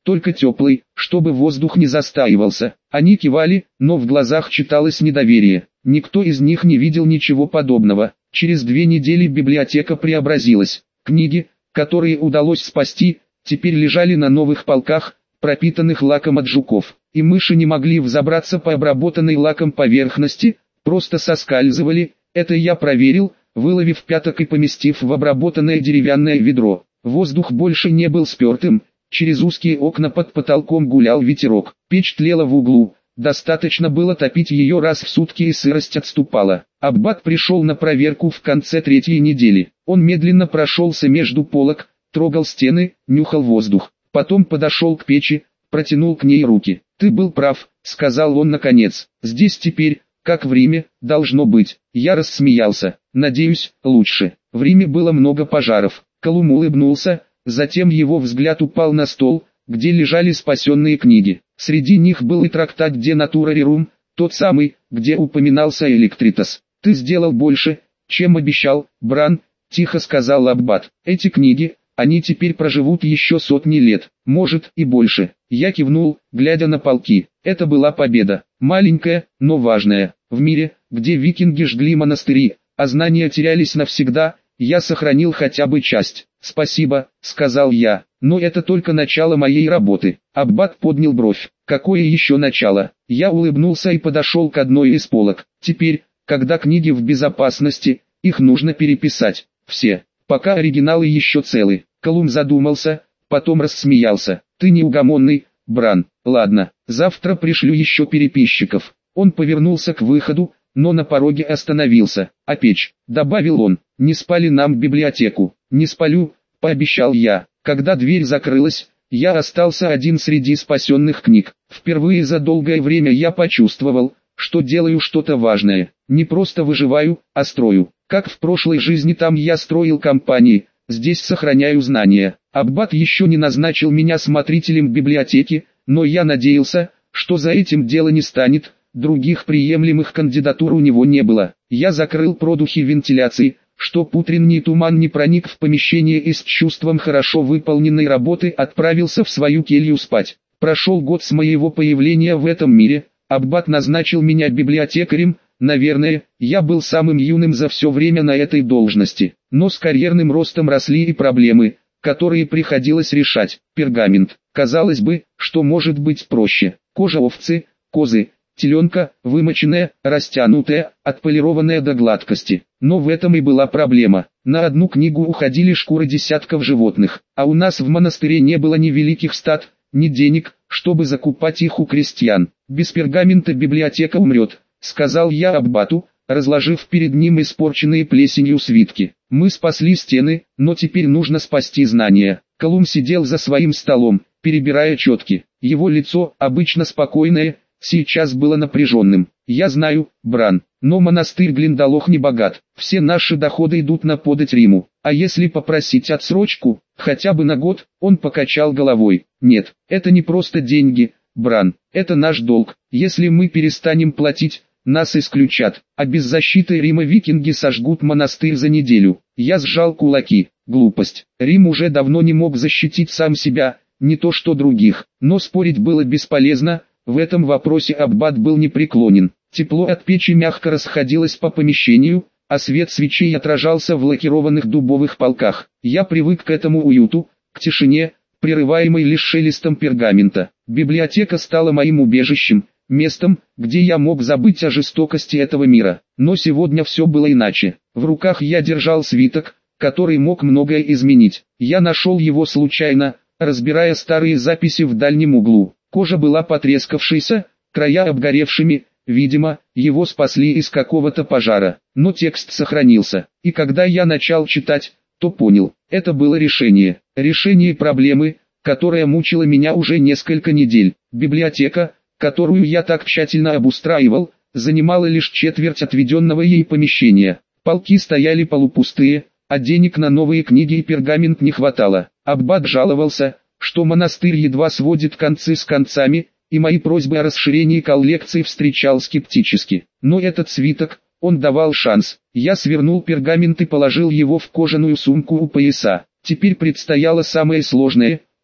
только теплый, чтобы воздух не застаивался. Они кивали, но в глазах читалось недоверие. Никто из них не видел ничего подобного. Через две недели библиотека преобразилась. Книги, которые удалось спасти, теперь лежали на новых полках, пропитанных лаком от жуков. И мыши не могли взобраться по обработанной лаком поверхности, просто соскальзывали. Это я проверил, выловив пяток и поместив в обработанное деревянное ведро. Воздух больше не был спертым, через узкие окна под потолком гулял ветерок. Печь тлела в углу, достаточно было топить ее раз в сутки и сырость отступала. Аббат пришел на проверку в конце третьей недели. Он медленно прошелся между полок, трогал стены, нюхал воздух. Потом подошел к печи, протянул к ней руки. «Ты был прав», — сказал он наконец. «Здесь теперь, как в Риме, должно быть». Я рассмеялся. «Надеюсь, лучше. В Риме было много пожаров». Колум улыбнулся, затем его взгляд упал на стол, где лежали спасенные книги. Среди них был и трактат «De Natura Rerum», тот самый, где упоминался Электритас. «Ты сделал больше, чем обещал, Бран», — тихо сказал Аббат. «Эти книги, они теперь проживут еще сотни лет, может и больше». Я кивнул, глядя на полки. Это была победа, маленькая, но важная. В мире, где викинги жгли монастыри, а знания терялись навсегда, я сохранил хотя бы часть. «Спасибо», — сказал я, — «но это только начало моей работы». Аббат поднял бровь. «Какое еще начало?» Я улыбнулся и подошел к одной из полок. «Теперь, когда книги в безопасности, их нужно переписать. Все, пока оригиналы еще целы». Колум задумался, потом рассмеялся. «Ты неугомонный, Бран. Ладно, завтра пришлю еще переписчиков». Он повернулся к выходу, но на пороге остановился. «А печь», — добавил он, — «не спали нам библиотеку». «Не спалю», — пообещал я. Когда дверь закрылась, я остался один среди спасенных книг. Впервые за долгое время я почувствовал, что делаю что-то важное. Не просто выживаю, а строю. Как в прошлой жизни там я строил компании, здесь сохраняю знания. Аббат еще не назначил меня смотрителем библиотеки, но я надеялся, что за этим дело не станет. Других приемлемых кандидатур у него не было. Я закрыл продухи вентиляции, чтоб утренний туман не проник в помещение и с чувством хорошо выполненной работы отправился в свою келью спать. Прошел год с моего появления в этом мире, Аббат назначил меня библиотекарем. Наверное, я был самым юным за все время на этой должности, но с карьерным ростом росли и проблемы, которые приходилось решать. Пергамент. Казалось бы, что может быть проще. Кожа овцы, козы, теленка, вымоченная, растянутая, отполированная до гладкости. Но в этом и была проблема. На одну книгу уходили шкуры десятков животных, а у нас в монастыре не было ни великих стад, ни денег, чтобы закупать их у крестьян. «Без пергамента библиотека умрет», — сказал я Аббату, разложив перед ним испорченные плесенью свитки. «Мы спасли стены, но теперь нужно спасти знания». Колум сидел за своим столом, перебирая четки. Его лицо, обычно спокойное, сейчас было напряженным. «Я знаю, Бран, но монастырь Глиндалох не богат. Все наши доходы идут на подать Риму. А если попросить отсрочку, хотя бы на год?» Он покачал головой. «Нет, это не просто деньги, Бран, это наш долг. Если мы перестанем платить, нас исключат, а без защиты Рима викинги сожгут монастырь за неделю». Я сжал кулаки. Глупость. Рим уже давно не мог защитить сам себя, не то что других. Но спорить было бесполезно. В этом вопросе Аббат был непреклонен. Тепло от печи мягко расходилось по помещению, а свет свечей отражался в лакированных дубовых полках. Я привык к этому уюту, к тишине, прерываемой лишь шелестом пергамента. Библиотека стала моим убежищем, местом, где я мог забыть о жестокости этого мира. Но сегодня все было иначе. В руках я держал свиток, который мог многое изменить. Я нашел его случайно, разбирая старые записи в дальнем углу. Кожа была потрескавшейся, края обгоревшими, видимо, его спасли из какого-то пожара. Но текст сохранился, и когда я начал читать, то понял, это было решение. Решение проблемы, которая мучила меня уже несколько недель. Библиотека, которую я так тщательно обустраивал, занимала лишь четверть отведенного ей помещения. Полки стояли полупустые, а денег на новые книги и пергамент не хватало. Аббат жаловался, что монастырь едва сводит концы с концами, и мои просьбы о расширении коллекции встречал скептически. Но этот свиток, он давал шанс. Я свернул пергамент и положил его в кожаную сумку у пояса. Теперь предстояло самое сложное —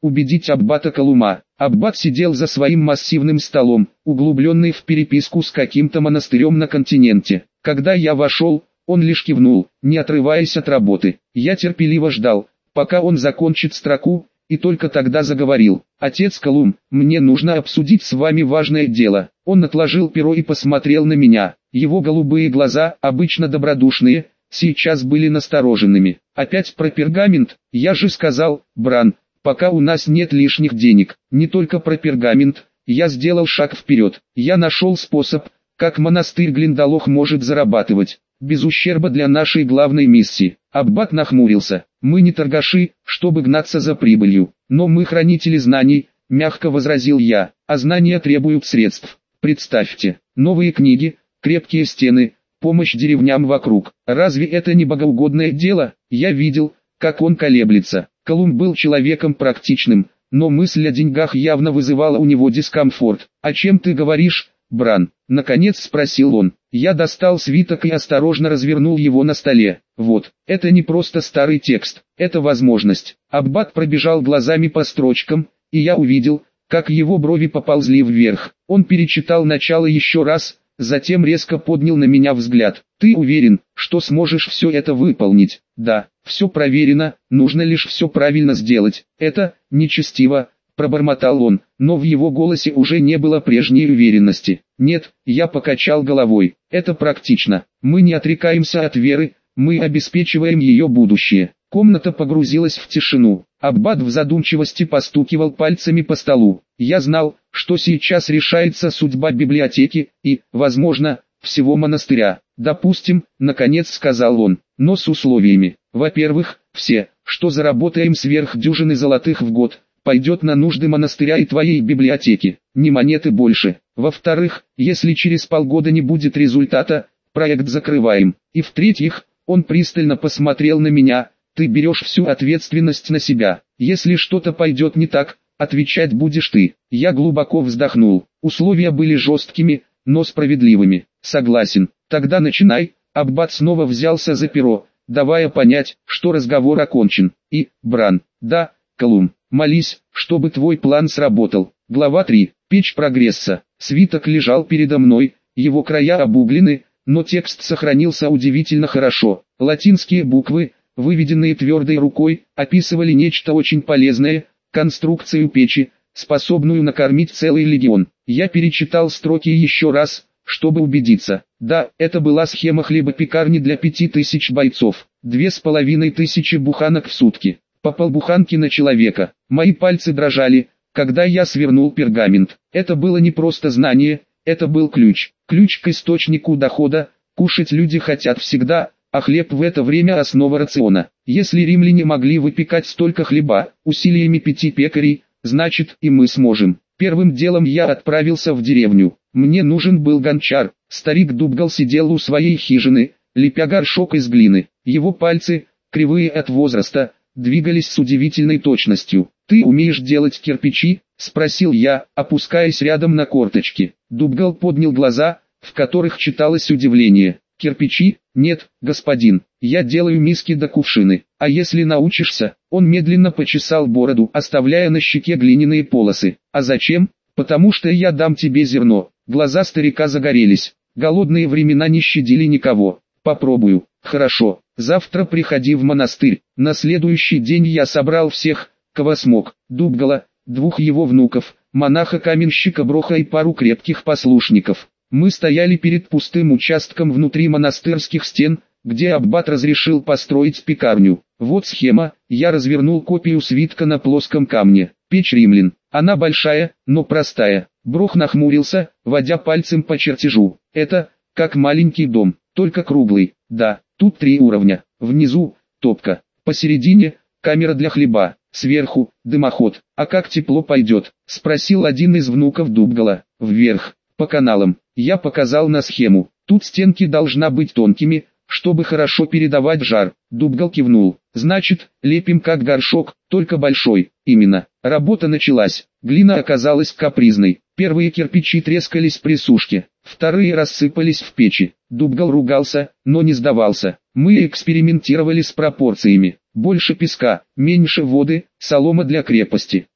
убедить аббата Колума. Аббат сидел за своим массивным столом, углубленный в переписку с каким-то монастырем на континенте. Когда я вошел, он лишь кивнул, не отрываясь от работы. Я терпеливо ждал, пока он закончит строку, и только тогда заговорил. «Отец Колум, мне нужно обсудить с вами важное дело». Он отложил перо и посмотрел на меня. Его голубые глаза, обычно добродушные, сейчас были настороженными. «Опять про пергамент? Я же сказал, Бран, пока у нас нет лишних денег». «Не только про пергамент». Я сделал шаг вперед. Я нашел способ, как монастырь Глиндалох может зарабатывать, без ущерба для нашей главной миссии. Аббат нахмурился. «Мы не торгаши, чтобы гнаться за прибылью, но мы хранители знаний», — мягко возразил я, — «а знания требуют средств. Представьте, новые книги, крепкие стены, помощь деревням вокруг. Разве это не богоугодное дело?» Я видел, как он колеблется. Колум был человеком практичным, но мысль о деньгах явно вызывала у него дискомфорт. «О чем ты говоришь, Бран?» — наконец спросил он. Я достал свиток и осторожно развернул его на столе. Вот, это не просто старый текст, это возможность. Аббат пробежал глазами по строчкам, и я увидел, как его брови поползли вверх. Он перечитал начало еще раз, затем резко поднял на меня взгляд. «Ты уверен, что сможешь все это выполнить?» «Да, все проверено, нужно лишь все правильно сделать. Это нечестиво», — пробормотал он, но в его голосе уже не было прежней уверенности. «Нет», — я покачал головой, — «это практично. Мы не отрекаемся от веры, мы обеспечиваем ее будущее». Комната погрузилась в тишину. Аббат в задумчивости постукивал пальцами по столу. Я знал, что сейчас решается судьба библиотеки и, возможно, всего монастыря. «Допустим», — наконец сказал он, — «но с условиями. Во-первых, все, что заработаем сверх дюжины золотых в год, пойдет на нужды монастыря и твоей библиотеки, не монеты больше. Во-вторых, если через полгода не будет результата, проект закрываем. И в-третьих», он пристально посмотрел на меня, — «ты берешь всю ответственность на себя. Если что-то пойдет не так, отвечать будешь ты». Я глубоко вздохнул. Условия были жесткими, но справедливыми. «Согласен. Тогда начинай». Аббат снова взялся за перо, давая понять, что разговор окончен. И, Бран, да, Колум, молись, чтобы твой план сработал. Глава три. Печь прогресса. Свиток лежал передо мной, его края обуглены, но текст сохранился удивительно хорошо. Латинские буквы, выведенные твердой рукой, описывали нечто очень полезное, конструкцию печи, способную накормить целый легион. Я перечитал строки еще раз, чтобы убедиться. Да, это была схема хлебопекарни для пяти тысяч бойцов, две с половиной тысячи буханок в сутки, по полбуханки на человека. Мои пальцы дрожали, когда я свернул пергамент. Это было не просто знание, это был ключ. Ключ к источнику дохода. Кушать люди хотят всегда, а хлеб в это время основа рациона. Если римляне могли выпекать столько хлеба, усилиями пяти пекарей, значит и мы сможем. Первым делом я отправился в деревню. Мне нужен был гончар. Старик Дубгал сидел у своей хижины, лепя горшок из глины. Его пальцы, кривые от возраста, двигались с удивительной точностью. «Ты умеешь делать кирпичи?» — спросил я, опускаясь рядом на корточки. Дубгал поднял глаза, в которых читалось удивление. «Кирпичи? Нет, господин, я делаю миски да кувшины. А если научишься?» Он медленно почесал бороду, оставляя на щеке глиняные полосы. «А зачем?» «Потому что я дам тебе зерно». Глаза старика загорелись. Голодные времена не щадили никого. «Попробую». «Хорошо, завтра приходи в монастырь». На следующий день я собрал всех, кого смог: Дубгала, двух его внуков, монаха-каменщика Броха и пару крепких послушников. Мы стояли перед пустым участком внутри монастырских стен, где аббат разрешил построить пекарню. Вот схема. Я развернул копию свитка на плоском камне. Печь римлян. Она большая, но простая. Брох нахмурился, водя пальцем по чертежу. Это, как маленький дом, только круглый. Да, тут три уровня. Внизу – топка. Посередине – камера для хлеба. Сверху – дымоход. «А как тепло пойдет?» – спросил один из внуков Дубгала. «Вверх, по каналам». Я показал на схему. Тут стенки должна быть тонкими, чтобы хорошо передавать жар. Дубгал кивнул. «Значит, лепим как горшок, только большой». Именно. Работа началась. Глина оказалась капризной. Первые кирпичи трескались при сушке, вторые рассыпались в печи. Дубгал ругался, но не сдавался. Мы экспериментировали с пропорциями. Больше песка, меньше воды, солома для крепости.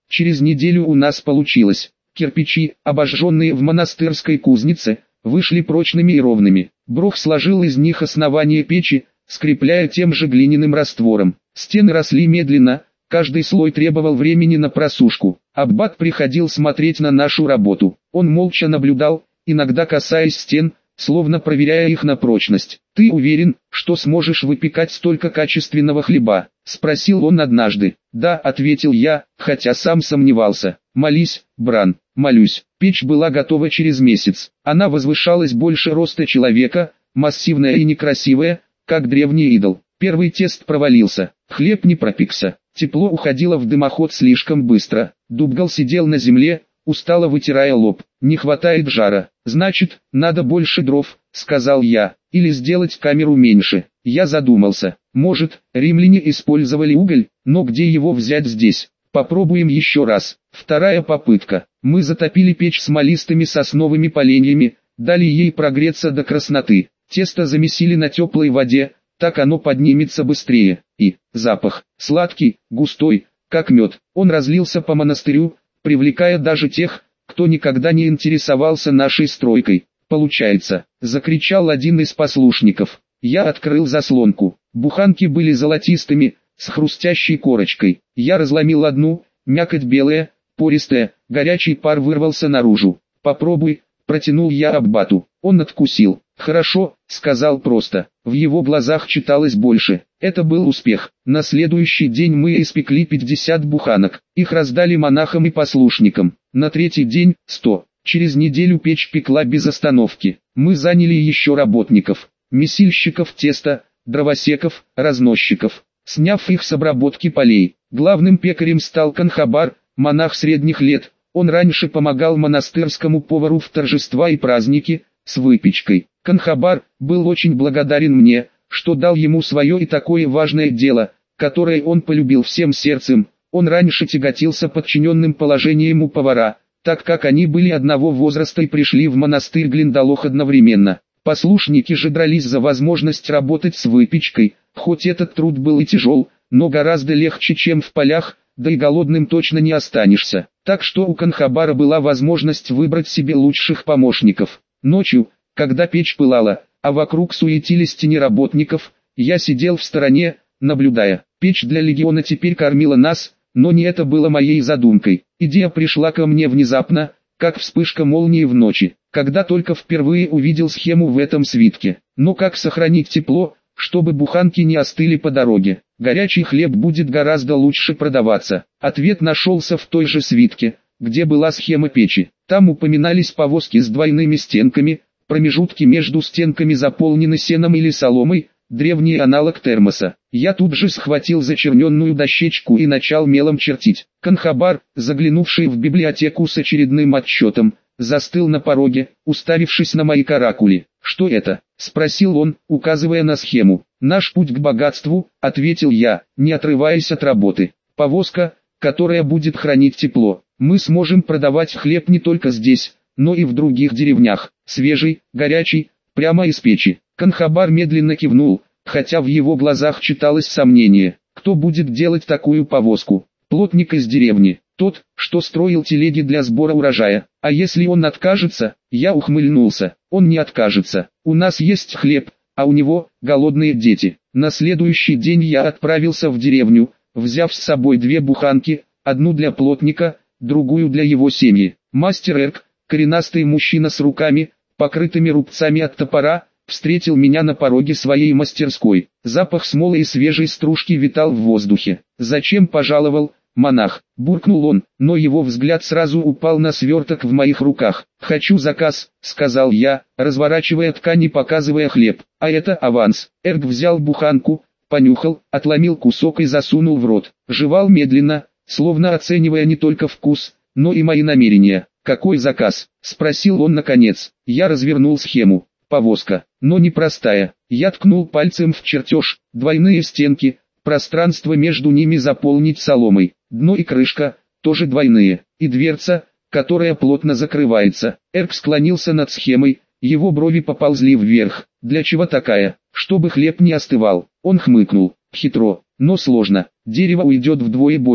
Через неделю у нас получилось. Кирпичи, обожженные в монастырской кузнице, вышли прочными и ровными. Брох сложил из них основание печи, скрепляя тем же глиняным раствором. Стены росли медленно, каждый слой требовал времени на просушку. Аббат приходил смотреть на нашу работу. Он молча наблюдал, иногда касаясь стен, словно проверяя их на прочность. «Ты уверен, что сможешь выпекать столько качественного хлеба?» — спросил он однажды. «Да», — ответил я, хотя сам сомневался. «Молись, Бран». «Молюсь». Печь была готова через месяц. Она возвышалась больше роста человека, массивная и некрасивая, как древний идол. Первый тест провалился. Хлеб не пропекся. Тепло уходило в дымоход слишком быстро. Дубгал сидел на земле, устало вытирая лоб. «Не хватает жара. Значит, надо больше дров», — сказал я. «Или сделать камеру меньше». Я задумался. Может, римляне использовали уголь, но где его взять здесь? Попробуем еще раз. Вторая попытка. Мы затопили печь смолистыми сосновыми поленьями, дали ей прогреться до красноты. Тесто замесили на теплой воде, так оно поднимется быстрее. И запах, сладкий, густой, как мед. Он разлился по монастырю, привлекая даже тех, кто никогда не интересовался нашей стройкой. «Получается!» — закричал один из послушников. Я открыл заслонку. Буханки были золотистыми, с хрустящей корочкой. Я разломил одну, мякоть белая, пористая, горячий пар вырвался наружу. «Попробуй», — протянул я Аббату. Он откусил. «Хорошо», — сказал просто. В его глазах читалось больше. Это был успех. На следующий день мы испекли пятьдесят буханок. Их раздали монахам и послушникам. На третий день — сто. Через неделю печь пекла без остановки. Мы заняли еще работников. Месильщиков теста, дровосеков, разносчиков. Сняв их с обработки полей, главным пекарем стал Канхабар, монах средних лет. Он раньше помогал монастырскому повару в торжества и праздники, с выпечкой. Канхабар был очень благодарен мне, что дал ему свое и такое важное дело, которое он полюбил всем сердцем. Он раньше тяготился подчиненным положением у повара, так как они были одного возраста и пришли в монастырь Глиндалох одновременно. Послушники же дрались за возможность работать с выпечкой, хоть этот труд был и тяжел, но гораздо легче, чем в полях, да и голодным точно не останешься. Так что у Канхабара была возможность выбрать себе лучших помощников. Ночью, когда печь пылала, а вокруг суетились тени работников, я сидел в стороне, наблюдая. Печь для легиона теперь кормила нас, но не это было моей задумкой. Идея пришла ко мне внезапно, как вспышка молнии в ночи, когда только впервые увидел схему в этом свитке. Но как сохранить тепло, чтобы буханки не остыли по дороге? Горячий хлеб будет гораздо лучше продаваться. Ответ нашелся в той же свитке, где была схема печи. Там упоминались повозки с двойными стенками, промежутки между стенками заполнены сеном или соломой, древний аналог термоса. Я тут же схватил зачерненную дощечку и начал мелом чертить. Канхабар, заглянувший в библиотеку с очередным отчетом, застыл на пороге, уставившись на мои каракули. «Что это?» — спросил он, указывая на схему. «Наш путь к богатству», — ответил я, не отрываясь от работы. «Повозка, которая будет хранить тепло. Мы сможем продавать хлеб не только здесь, но и в других деревнях. Свежий, горячий, прямо из печи». Канхабар медленно кивнул, хотя в его глазах читалось сомнение. «Кто будет делать такую повозку?» «Плотник из деревни, тот, что строил телеги для сбора урожая. А если он откажется?» Я ухмыльнулся. «Он не откажется. У нас есть хлеб, а у него голодные дети». На следующий день я отправился в деревню, взяв с собой две буханки, одну для плотника, другую для его семьи. Мастер Эрк, коренастый мужчина с руками, покрытыми рубцами от топора, встретил меня на пороге своей мастерской. Запах смолы и свежей стружки витал в воздухе. «Зачем пожаловал, монах?» — буркнул он, но его взгляд сразу упал на сверток в моих руках. «Хочу заказ», — сказал я, разворачивая ткань и показывая хлеб. «А это аванс». Эрк взял буханку, понюхал, отломил кусок и засунул в рот. Жевал медленно, словно оценивая не только вкус, но и мои намерения. «Какой заказ?» — спросил он наконец. Я развернул схему. Повозка, но не простая. Я ткнул пальцем в чертеж, двойные стенки, пространство между ними заполнить соломой, дно и крышка, тоже двойные, и дверца, которая плотно закрывается. Эрк склонился над схемой, его брови поползли вверх. «Для чего такая?» «Чтобы хлеб не остывал». Он хмыкнул. «Хитро, но сложно. Дерево уйдет вдвое больше.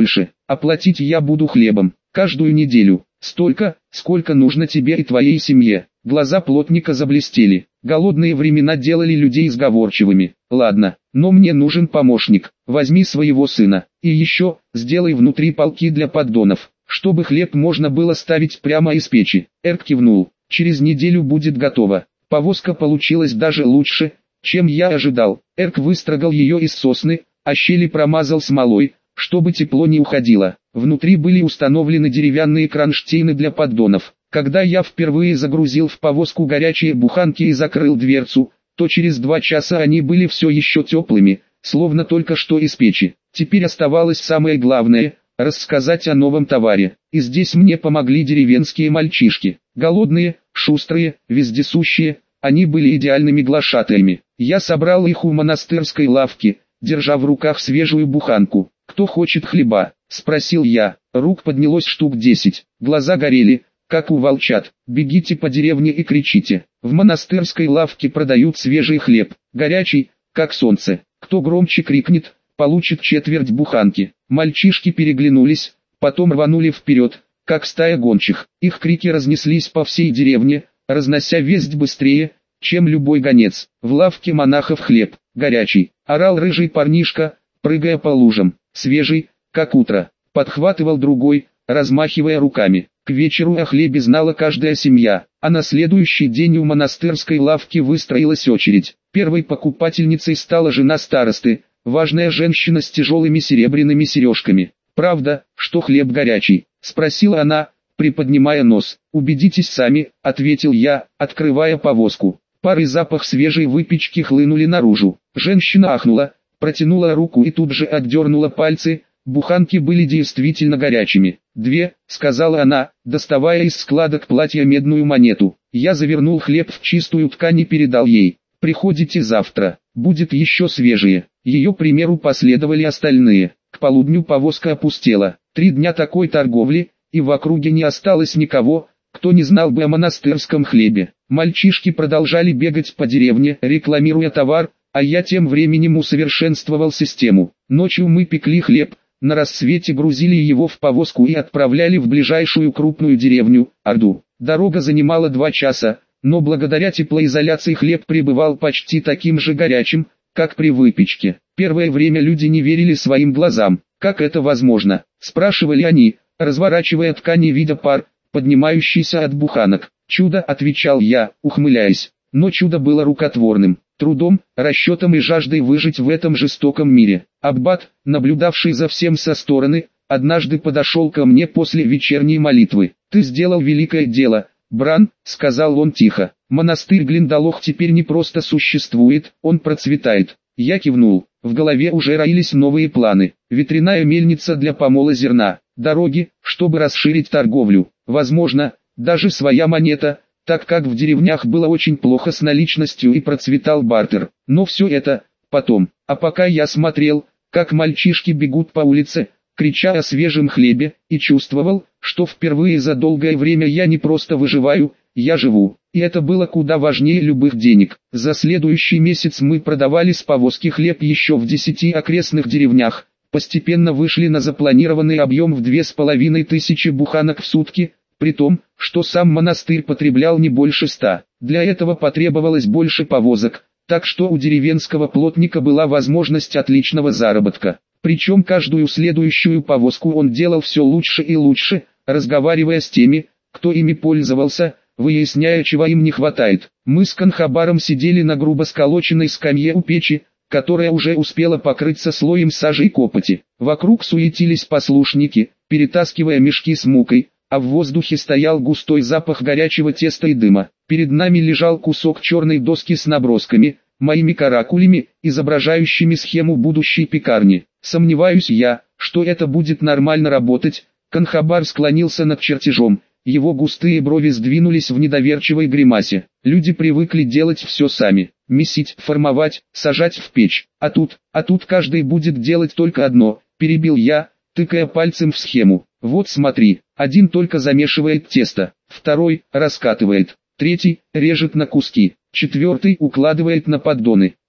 Оплатить я буду хлебом. Каждую неделю. Столько, сколько нужно тебе и твоей семье. Глаза плотника заблестели. Голодные времена делали людей сговорчивыми. Ладно, но мне нужен помощник. Возьми своего сына. И еще, сделай внутри полки для поддонов, чтобы хлеб можно было ставить прямо из печи. Эрк кивнул. Через неделю будет готово. Повозка получилась даже лучше, чем я ожидал. Эрк выстрогал ее из сосны, а щели промазал смолой, чтобы тепло не уходило. Внутри были установлены деревянные кронштейны для поддонов. Когда я впервые загрузил в повозку горячие буханки и закрыл дверцу, то через два часа они были все еще теплыми, словно только что из печи. Теперь оставалось самое главное – рассказать о новом товаре. И здесь мне помогли деревенские мальчишки. Голодные, шустрые, вездесущие, они были идеальными глашатаями. Я собрал их у монастырской лавки, держа в руках свежую буханку. «Кто хочет хлеба?» – спросил я. Рук поднялось штук десять. Глаза горели, как у волчат. «Бегите по деревне и кричите. В монастырской лавке продают свежий хлеб, горячий, как солнце. Кто громче крикнет, получит четверть буханки». Мальчишки переглянулись, потом рванули вперед, как стая гончих. Их крики разнеслись по всей деревне, разнося весть быстрее, чем любой гонец. В лавке монахов хлеб, горячий, орал рыжий парнишка, прыгая по лужам. Свежий, как утро, подхватывал другой, размахивая руками. К вечеру о хлебе знала каждая семья, а на следующий день у монастырской лавки выстроилась очередь. Первой покупательницей стала жена старосты, важная женщина с тяжелыми серебряными сережками. «Правда, что хлеб горячий?» – спросила она, приподнимая нос. «Убедитесь сами», – ответил я, открывая повозку. Пар и запах свежей выпечки хлынули наружу. Женщина ахнула, протянула руку и тут же отдернула пальцы. Буханки были действительно горячими. «Две», — сказала она, доставая из складок платья медную монету. Я завернул хлеб в чистую ткань и передал ей. «Приходите завтра, будет еще свежее». Ее примеру последовали остальные. К полудню повозка опустела. Три дня такой торговли, и в округе не осталось никого, кто не знал бы о монастырском хлебе. Мальчишки продолжали бегать по деревне, рекламируя товар, а я тем временем усовершенствовал систему. Ночью мы пекли хлеб, на рассвете грузили его в повозку и отправляли в ближайшую крупную деревню, Орду. Дорога занимала два часа, но благодаря теплоизоляции хлеб пребывал почти таким же горячим, как при выпечке. Первое время люди не верили своим глазам. «Как это возможно?» – спрашивали они, разворачивая ткань и видя пар, поднимающийся от буханок. «Чудо», – отвечал я, ухмыляясь. Но чудо было рукотворным, трудом, расчетом и жаждой выжить в этом жестоком мире. Аббат, наблюдавший за всем со стороны, однажды подошел ко мне после вечерней молитвы. «Ты сделал великое дело, Бран», — сказал он тихо. «Монастырь Глиндалох теперь не просто существует, он процветает». Я кивнул. В голове уже роились новые планы. Ветряная мельница для помола зерна, дороги, чтобы расширить торговлю, возможно, даже своя монета, так как в деревнях было очень плохо с наличностью и процветал бартер. Но все это потом. А пока я смотрел, как мальчишки бегут по улице, крича о свежем хлебе, и чувствовал, что впервые за долгое время я не просто выживаю, я живу. И это было куда важнее любых денег. За следующий месяц мы продавали с повозки хлеб еще в десяти окрестных деревнях, постепенно вышли на запланированный объем в две с половиной тысячи буханок в сутки, при том, что сам монастырь потреблял не больше ста. Для этого потребовалось больше повозок, так что у деревенского плотника была возможность отличного заработка. Причем каждую следующую повозку он делал все лучше и лучше, разговаривая с теми, кто ими пользовался, выясняя, чего им не хватает. Мы с Канхабаром сидели на грубо сколоченной скамье у печи, которая уже успела покрыться слоем сажи и копоти. Вокруг суетились послушники, перетаскивая мешки с мукой, а в воздухе стоял густой запах горячего теста и дыма. Перед нами лежал кусок черной доски с набросками, моими каракулями, изображающими схему будущей пекарни. Сомневаюсь я, что это будет нормально работать. Канхабар склонился над чертежом, его густые брови сдвинулись в недоверчивой гримасе. Люди привыкли делать все сами, месить, формовать, сажать в печь. А тут, а тут каждый будет делать только одно, перебил я, тыкая пальцем в схему. Вот смотри, один только замешивает тесто, второй раскатывает, третий режет на куски, четвертый укладывает на поддоны,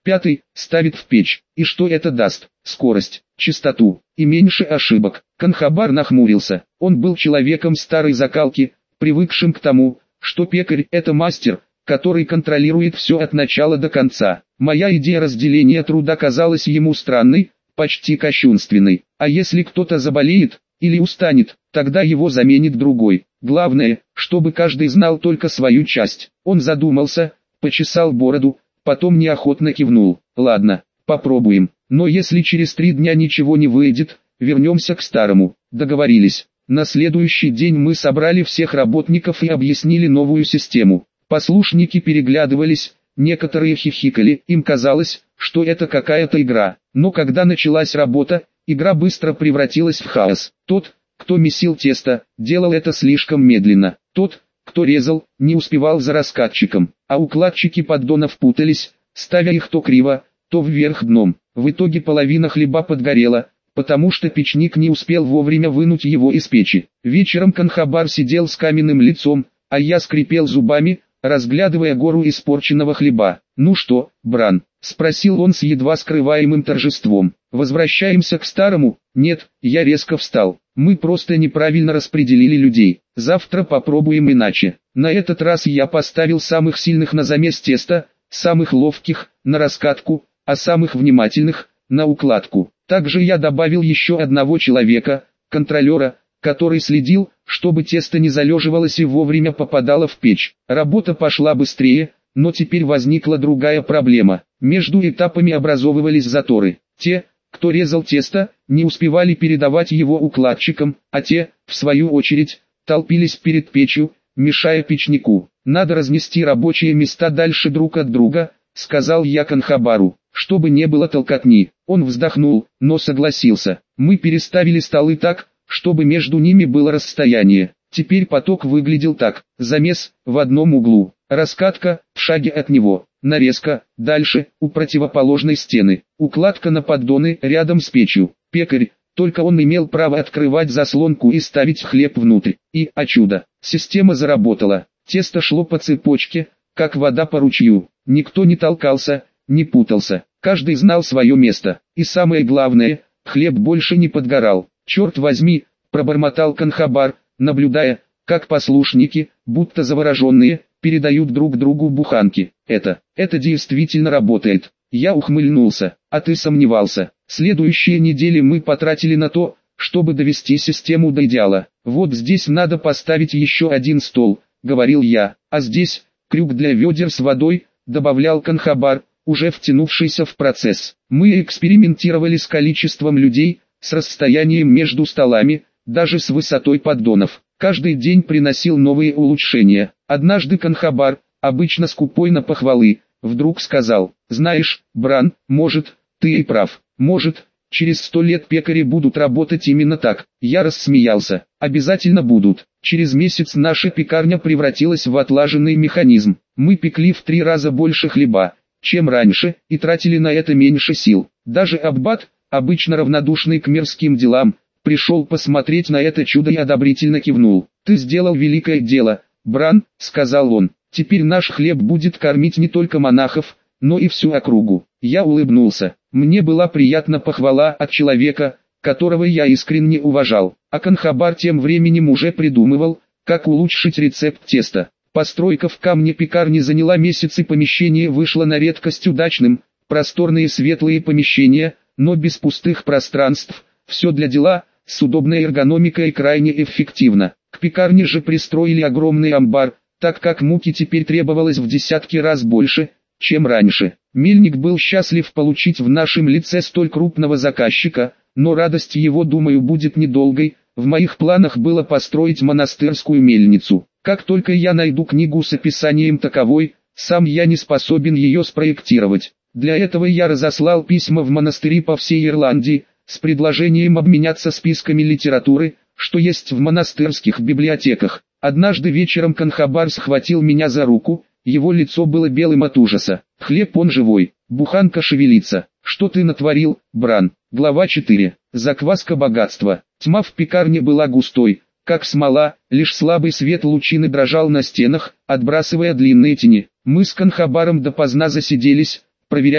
Пятый – ставит в печь. И что это даст? Скорость, чистоту и меньше ошибок. Канхабар нахмурился. Он был человеком старой закалки, привыкшим к тому, что пекарь – это мастер, который контролирует все от начала до конца. Моя идея разделения труда казалась ему странной, почти кощунственной. А если кто-то заболеет или устанет, тогда его заменит другой. Главное, чтобы каждый знал только свою часть. Он задумался, почесал бороду, потом неохотно кивнул. Ладно, попробуем. Но если через три дня ничего не выйдет, вернемся к старому. Договорились. На следующий день мы собрали всех работников и объяснили новую систему. Послушники переглядывались, некоторые хихикали, им казалось, что это какая-то игра. Но когда началась работа, игра быстро превратилась в хаос. Тот, кто месил тесто, делал это слишком медленно. Тот, кто резал, не успевал за раскатчиком, а укладчики поддонов путались, ставя их то криво, то вверх дном. В итоге половина хлеба подгорела, потому что печник не успел вовремя вынуть его из печи. Вечером Канхабар сидел с каменным лицом, а я скрипел зубами, разглядывая гору испорченного хлеба. «Ну что, Бран?» – спросил он с едва скрываемым торжеством. «Возвращаемся к старому?» «Нет», – я резко встал. «Мы просто неправильно распределили людей. Завтра попробуем иначе». На этот раз я поставил самых сильных на замес теста, самых ловких – на раскатку, а самых внимательных – на укладку. Также я добавил еще одного человека, контролера, который следил, чтобы тесто не залеживалось и вовремя попадало в печь. Работа пошла быстрее, но теперь возникла другая проблема. Между этапами образовывались заторы. Те, кто резал тесто, не успевали передавать его укладчикам, а те, в свою очередь, толпились перед печью, мешая печнику. «Надо разнести рабочие места дальше друг от друга», — сказал я Канхабару, чтобы не было толкотни. Он вздохнул, но согласился. Мы переставили столы так, чтобы между ними было расстояние. Теперь поток выглядел так: замес в одном углу, раскатка в шаге от него, нарезка дальше, у противоположной стены, укладка на поддоны рядом с печью. Пекарь, только он имел право открывать заслонку и ставить хлеб внутрь. И, о чудо, система заработала. Тесто шло по цепочке, как вода по ручью. Никто не толкался, не путался. Каждый знал свое место. И самое главное, хлеб больше не подгорал. «Черт возьми», — пробормотал Канхабар, наблюдая, как послушники, будто завороженные, передают друг другу буханки. «Это, это действительно работает». Я ухмыльнулся. «А ты сомневался?» Следующие недели мы потратили на то, чтобы довести систему до идеала. «Вот здесь надо поставить еще один стол», — говорил я, «а здесь крюк для ведер с водой», — добавлял Канхабар, уже втянувшийся в процесс. Мы экспериментировали с количеством людей, с расстоянием между столами, даже с высотой поддонов. Каждый день приносил новые улучшения. Однажды Канхабар, обычно скупой на похвалы, вдруг сказал: «Знаешь, Бран, может, ты и прав. Может, через сто лет пекари будут работать именно так». Я рассмеялся. «Обязательно будут». Через месяц наша пекарня превратилась в отлаженный механизм. Мы пекли в три раза больше хлеба, чем раньше, и тратили на это меньше сил. Даже аббат, обычно равнодушный к мирским делам, пришел посмотреть на это чудо и одобрительно кивнул. «Ты сделал великое дело, Бран», — сказал он. «Теперь наш хлеб будет кормить не только монахов, но и всю округу». Я улыбнулся. Мне была приятна похвала от человека, которого я искренне уважал. А Канхабар тем временем уже придумывал, как улучшить рецепт теста. Постройка в камне пекарни заняла месяц, и помещение вышло на редкость удачным. Просторные светлые помещения, но без пустых пространств, все для дела, с удобной эргономикой и крайне эффективно. К пекарне же пристроили огромный амбар, так как муки теперь требовалось в десятки раз больше, чем раньше. Мельник был счастлив получить в нашем лице столь крупного заказчика, но радость его, думаю, будет недолгой. В моих планах было построить монастырскую мельницу. Как только я найду книгу с описанием таковой, сам я не способен ее спроектировать. Для этого я разослал письма в монастыри по всей Ирландии, с предложением обменяться списками литературы, что есть в монастырских библиотеках. Однажды вечером Канхабар схватил меня за руку, его лицо было белым от ужаса. «Хлеб он живой, буханка шевелится. Что ты натворил, Бран?» Глава четыре. Закваска богатства. Тьма в пекарне была густой, как смола, лишь слабый свет лучины дрожал на стенах, отбрасывая длинные тени. Мы с Канхабаром допоздна засиделись, проверяя,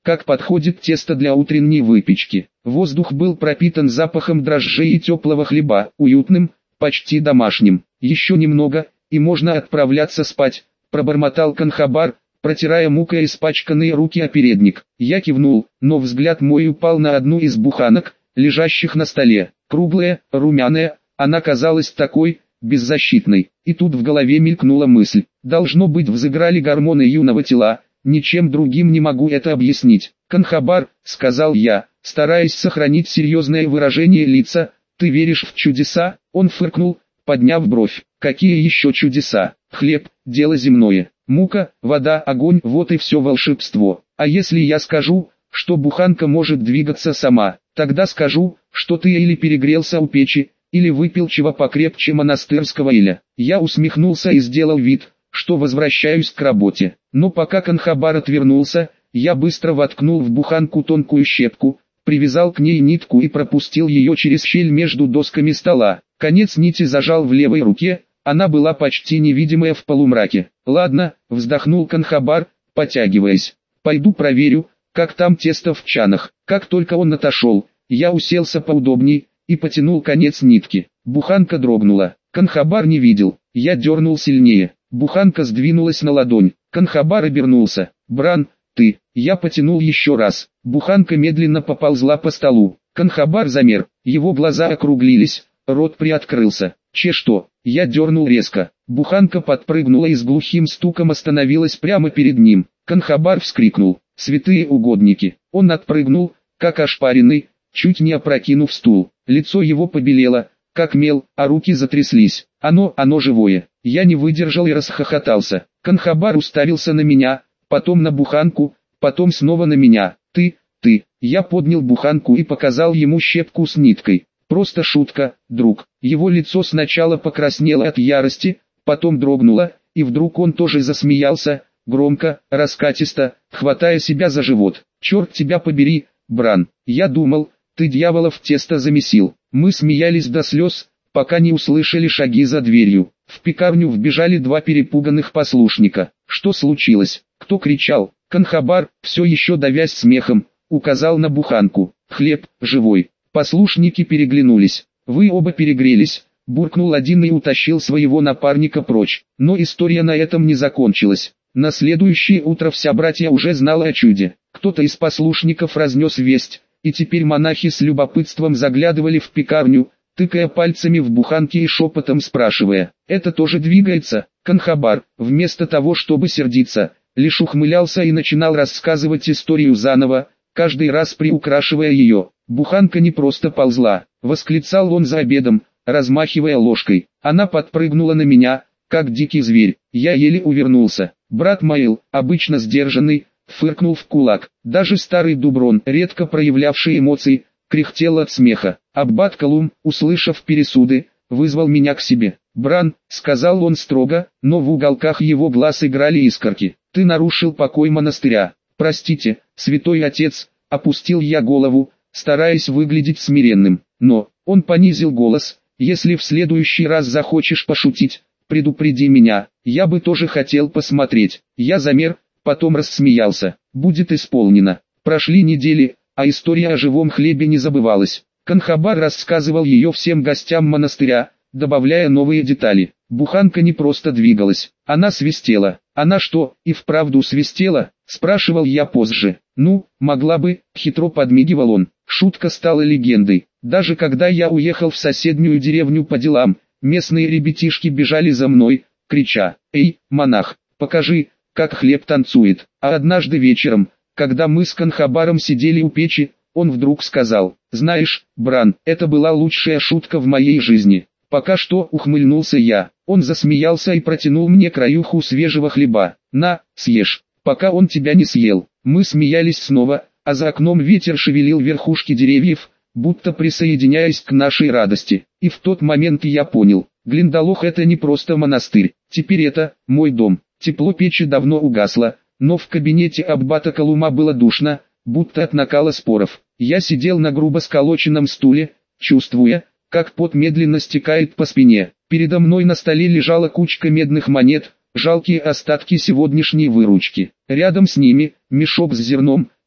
как подходит тесто для утренней выпечки. Воздух был пропитан запахом дрожжей и теплого хлеба, уютным, почти домашним. Еще немного, и можно отправляться спать, пробормотал Канхабар, протирая мукой испачканные руки о передник. Я кивнул, но взгляд мой упал на одну из буханок, лежащих на столе. Круглая, румяная, она казалась такой беззащитной. И тут в голове мелькнула мысль. Должно быть, взыграли гормоны юного тела, ничем другим не могу это объяснить. Канхабар, сказал я, стараясь сохранить серьезное выражение лица, ты веришь в чудеса? Он фыркнул, подняв бровь. Какие еще чудеса? Хлеб, дело земное. Мука, вода, огонь, вот и все волшебство. А если я скажу, что буханка может двигаться сама, тогда скажу, что ты или перегрелся у печи, или выпил чего покрепче монастырского иля. Я усмехнулся и сделал вид, что возвращаюсь к работе. Но пока Канхабар отвернулся, я быстро воткнул в буханку тонкую щепку, привязал к ней нитку и пропустил ее через щель между досками стола. Конец нити зажал в левой руке, она была почти невидимая в полумраке. «Ладно», — вздохнул Канхабар, потягиваясь. «Пойду проверю, как там тесто в чанах». Как только он отошел, я уселся поудобней и потянул конец нитки. Буханка дрогнула. Канхабар не видел. Я дернул сильнее. Буханка сдвинулась на ладонь. Канхабар обернулся. «Бран, ты». Я потянул еще раз. Буханка медленно поползла по столу. Канхабар замер. Его глаза округлились, рот приоткрылся. «Че что?» Я дернул резко. Буханка подпрыгнула и с глухим стуком остановилась прямо перед ним. Канхабар вскрикнул. «Святые угодники!» Он отпрыгнул, как ошпаренный, чуть не опрокинув стул. Лицо его побелело, как мел, а руки затряслись. «Оно, оно живое!» Я не выдержал и расхохотался. Канхабар уставился на меня, потом на буханку, потом снова на меня. «Ты, ты!» Я поднял буханку и показал ему щепку с ниткой. «Просто шутка, друг». Его лицо сначала покраснело от ярости, потом дрогнуло, и вдруг он тоже засмеялся, громко, раскатисто, хватая себя за живот. «Черт тебя побери, Бран, я думал, ты дьявола в тесто замесил». Мы смеялись до слез, пока не услышали шаги за дверью. В пекарню вбежали два перепуганных послушника. «Что случилось? Кто кричал?» Канхабар, все еще давясь смехом, указал на буханку. «Хлеб, живой». Послушники переглянулись. «Вы оба перегрелись», — буркнул один и утащил своего напарника прочь. Но история на этом не закончилась. На следующее утро вся братья уже знала о чуде. Кто-то из послушников разнес весть, и теперь монахи с любопытством заглядывали в пекарню, тыкая пальцами в буханки и шепотом спрашивая: «Это тоже двигается?» Канхабар, вместо того чтобы сердиться, лишь ухмылялся и начинал рассказывать историю заново, каждый раз приукрашивая ее. «Буханка не просто ползла», — восклицал он за обедом, размахивая ложкой. «Она подпрыгнула на меня, как дикий зверь. Я еле увернулся. Брат Маил, обычно сдержанный, фыркнул в кулак. Даже старый Дуброн, редко проявлявший эмоций, кряхтел от смеха. Аббат Калум, услышав пересуды, вызвал меня к себе. «Бран», — сказал он строго, но в уголках его глаз играли искорки, — «ты нарушил покой монастыря». «Простите, святой отец», — опустил я голову, стараясь выглядеть смиренным. «Но», — он понизил голос, — «если в следующий раз захочешь пошутить, предупреди меня, я бы тоже хотел посмотреть». Я замер, потом рассмеялся. «Будет исполнено». Прошли недели, а история о живом хлебе не забывалась. Канхабар рассказывал ее всем гостям монастыря, добавляя новые детали. Буханка не просто двигалась, она свистела. «Она что, и вправду свистела?» — спрашивал я позже. «Ну, могла бы», — хитро подмигивал он. Шутка стала легендой. Даже когда я уехал в соседнюю деревню по делам, местные ребятишки бежали за мной, крича: «Эй, монах, покажи, как хлеб танцует». А однажды вечером, когда мы с Канхабаром сидели у печи, он вдруг сказал: «Знаешь, Бран, это была лучшая шутка в моей жизни». «Пока что», — ухмыльнулся я. Он засмеялся и протянул мне краюху свежего хлеба. «На, съешь, пока он тебя не съел». Мы смеялись снова, а за окном ветер шевелил верхушки деревьев, будто присоединяясь к нашей радости. И в тот момент я понял: Глиндалох — это не просто монастырь, теперь это мой дом. Тепло печи давно угасло, но в кабинете аббата Калума было душно, будто от накала споров. Я сидел на грубо сколоченном стуле, чувствуя, как пот медленно стекает по спине. Передо мной на столе лежала кучка медных монет, жалкие остатки сегодняшней выручки. Рядом с ними мешок с зерном,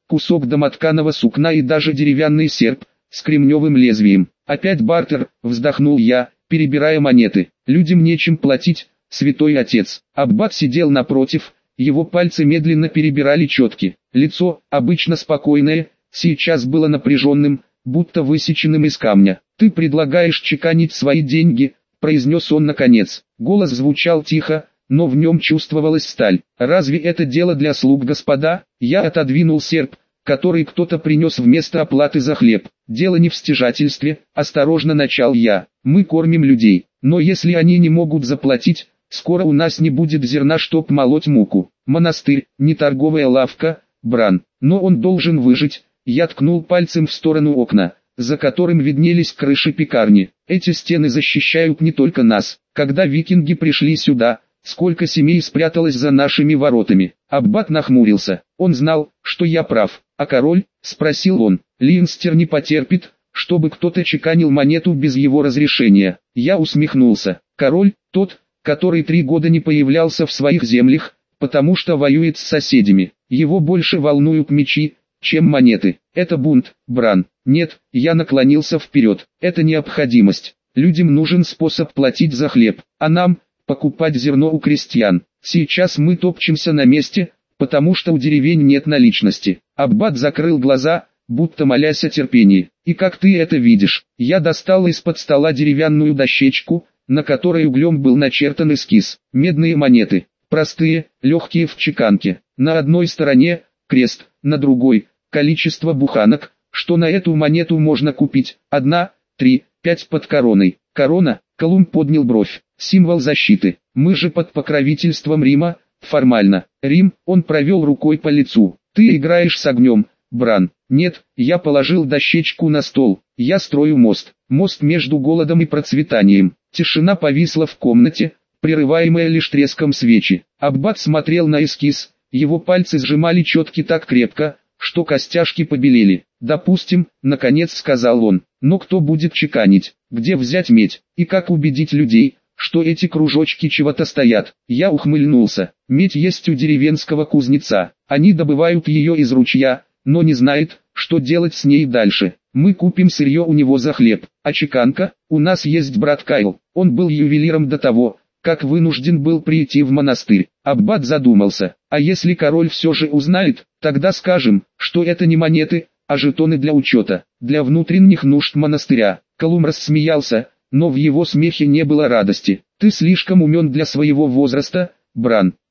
кусок домотканого сукна и даже деревянный серп с кремневым лезвием. Опять бартер, вздохнул я, перебирая монеты. Людям нечем платить, святой отец. Аббат сидел напротив, его пальцы медленно перебирали четки. Лицо, обычно спокойное, сейчас было напряженным, будто высеченным из камня. «Ты предлагаешь чеканить свои деньги», — произнес он наконец. Голос звучал тихо, но в нем чувствовалась сталь. «Разве это дело для слуг, господа?» Я отодвинул серп, который кто-то принес вместо оплаты за хлеб. «Дело не в стяжательстве», — осторожно начал я. «Мы кормим людей, но если они не могут заплатить, скоро у нас не будет зерна, чтоб молоть муку. Монастырь, не торговая лавка, Бран, но он должен выжить». Я ткнул пальцем в сторону окна, за которым виднелись крыши пекарни. «Эти стены защищают не только нас. Когда викинги пришли сюда, сколько семей спряталось за нашими воротами?» Аббат нахмурился. Он знал, что я прав. «А король?» — спросил он. «Линстер не потерпит, чтобы кто-то чеканил монету без его разрешения». Я усмехнулся. «Король, тот, который три года не появлялся в своих землях, потому что воюет с соседями. Его больше волнуют мечи, чем монеты. Это бунт, Бран». «Нет», я наклонился вперед. «Это необходимость. Людям нужен способ платить за хлеб, а нам — покупать зерно у крестьян. Сейчас мы топчемся на месте, потому что у деревень нет наличности». Аббат закрыл глаза, будто молясь о терпении. «И как ты это видишь?» Я достал из-под стола деревянную дощечку, на которой углем был начертан эскиз. Медные монеты, простые, легкие в чеканке. На одной стороне — крест, на другой — количество буханок, что на эту монету можно купить. Одна, три, пять под короной. Корона, Колумб поднял бровь. Символ защиты. Мы же под покровительством Рима, формально. Рим, он провел рукой по лицу. Ты играешь с огнем, Бран. Нет, я положил дощечку на стол. Я строю мост. Мост между голодом и процветанием. Тишина повисла в комнате, прерываемая лишь треском свечи. Аббат смотрел на эскиз. Его пальцы сжимали четки так крепко, что костяшки побелели. «Допустим», — наконец сказал он, — «но кто будет чеканить? Где взять медь? И как убедить людей, что эти кружочки чего-то стоят?» Я ухмыльнулся. «Медь есть у деревенского кузнеца. Они добывают ее из ручья, но не знают, что делать с ней дальше. Мы купим сырье у него за хлеб. А чеканка? У нас есть брат Кайл. Он был ювелиром до того, как вынужден был прийти в монастырь». Аббат задумался. «А если король все же узнает, тогда скажем, что это не монеты, а жетоны для учета, для внутренних нужд монастыря». Колумб рассмеялся, но в его смехе не было радости. «Ты слишком умен для своего возраста, Бран.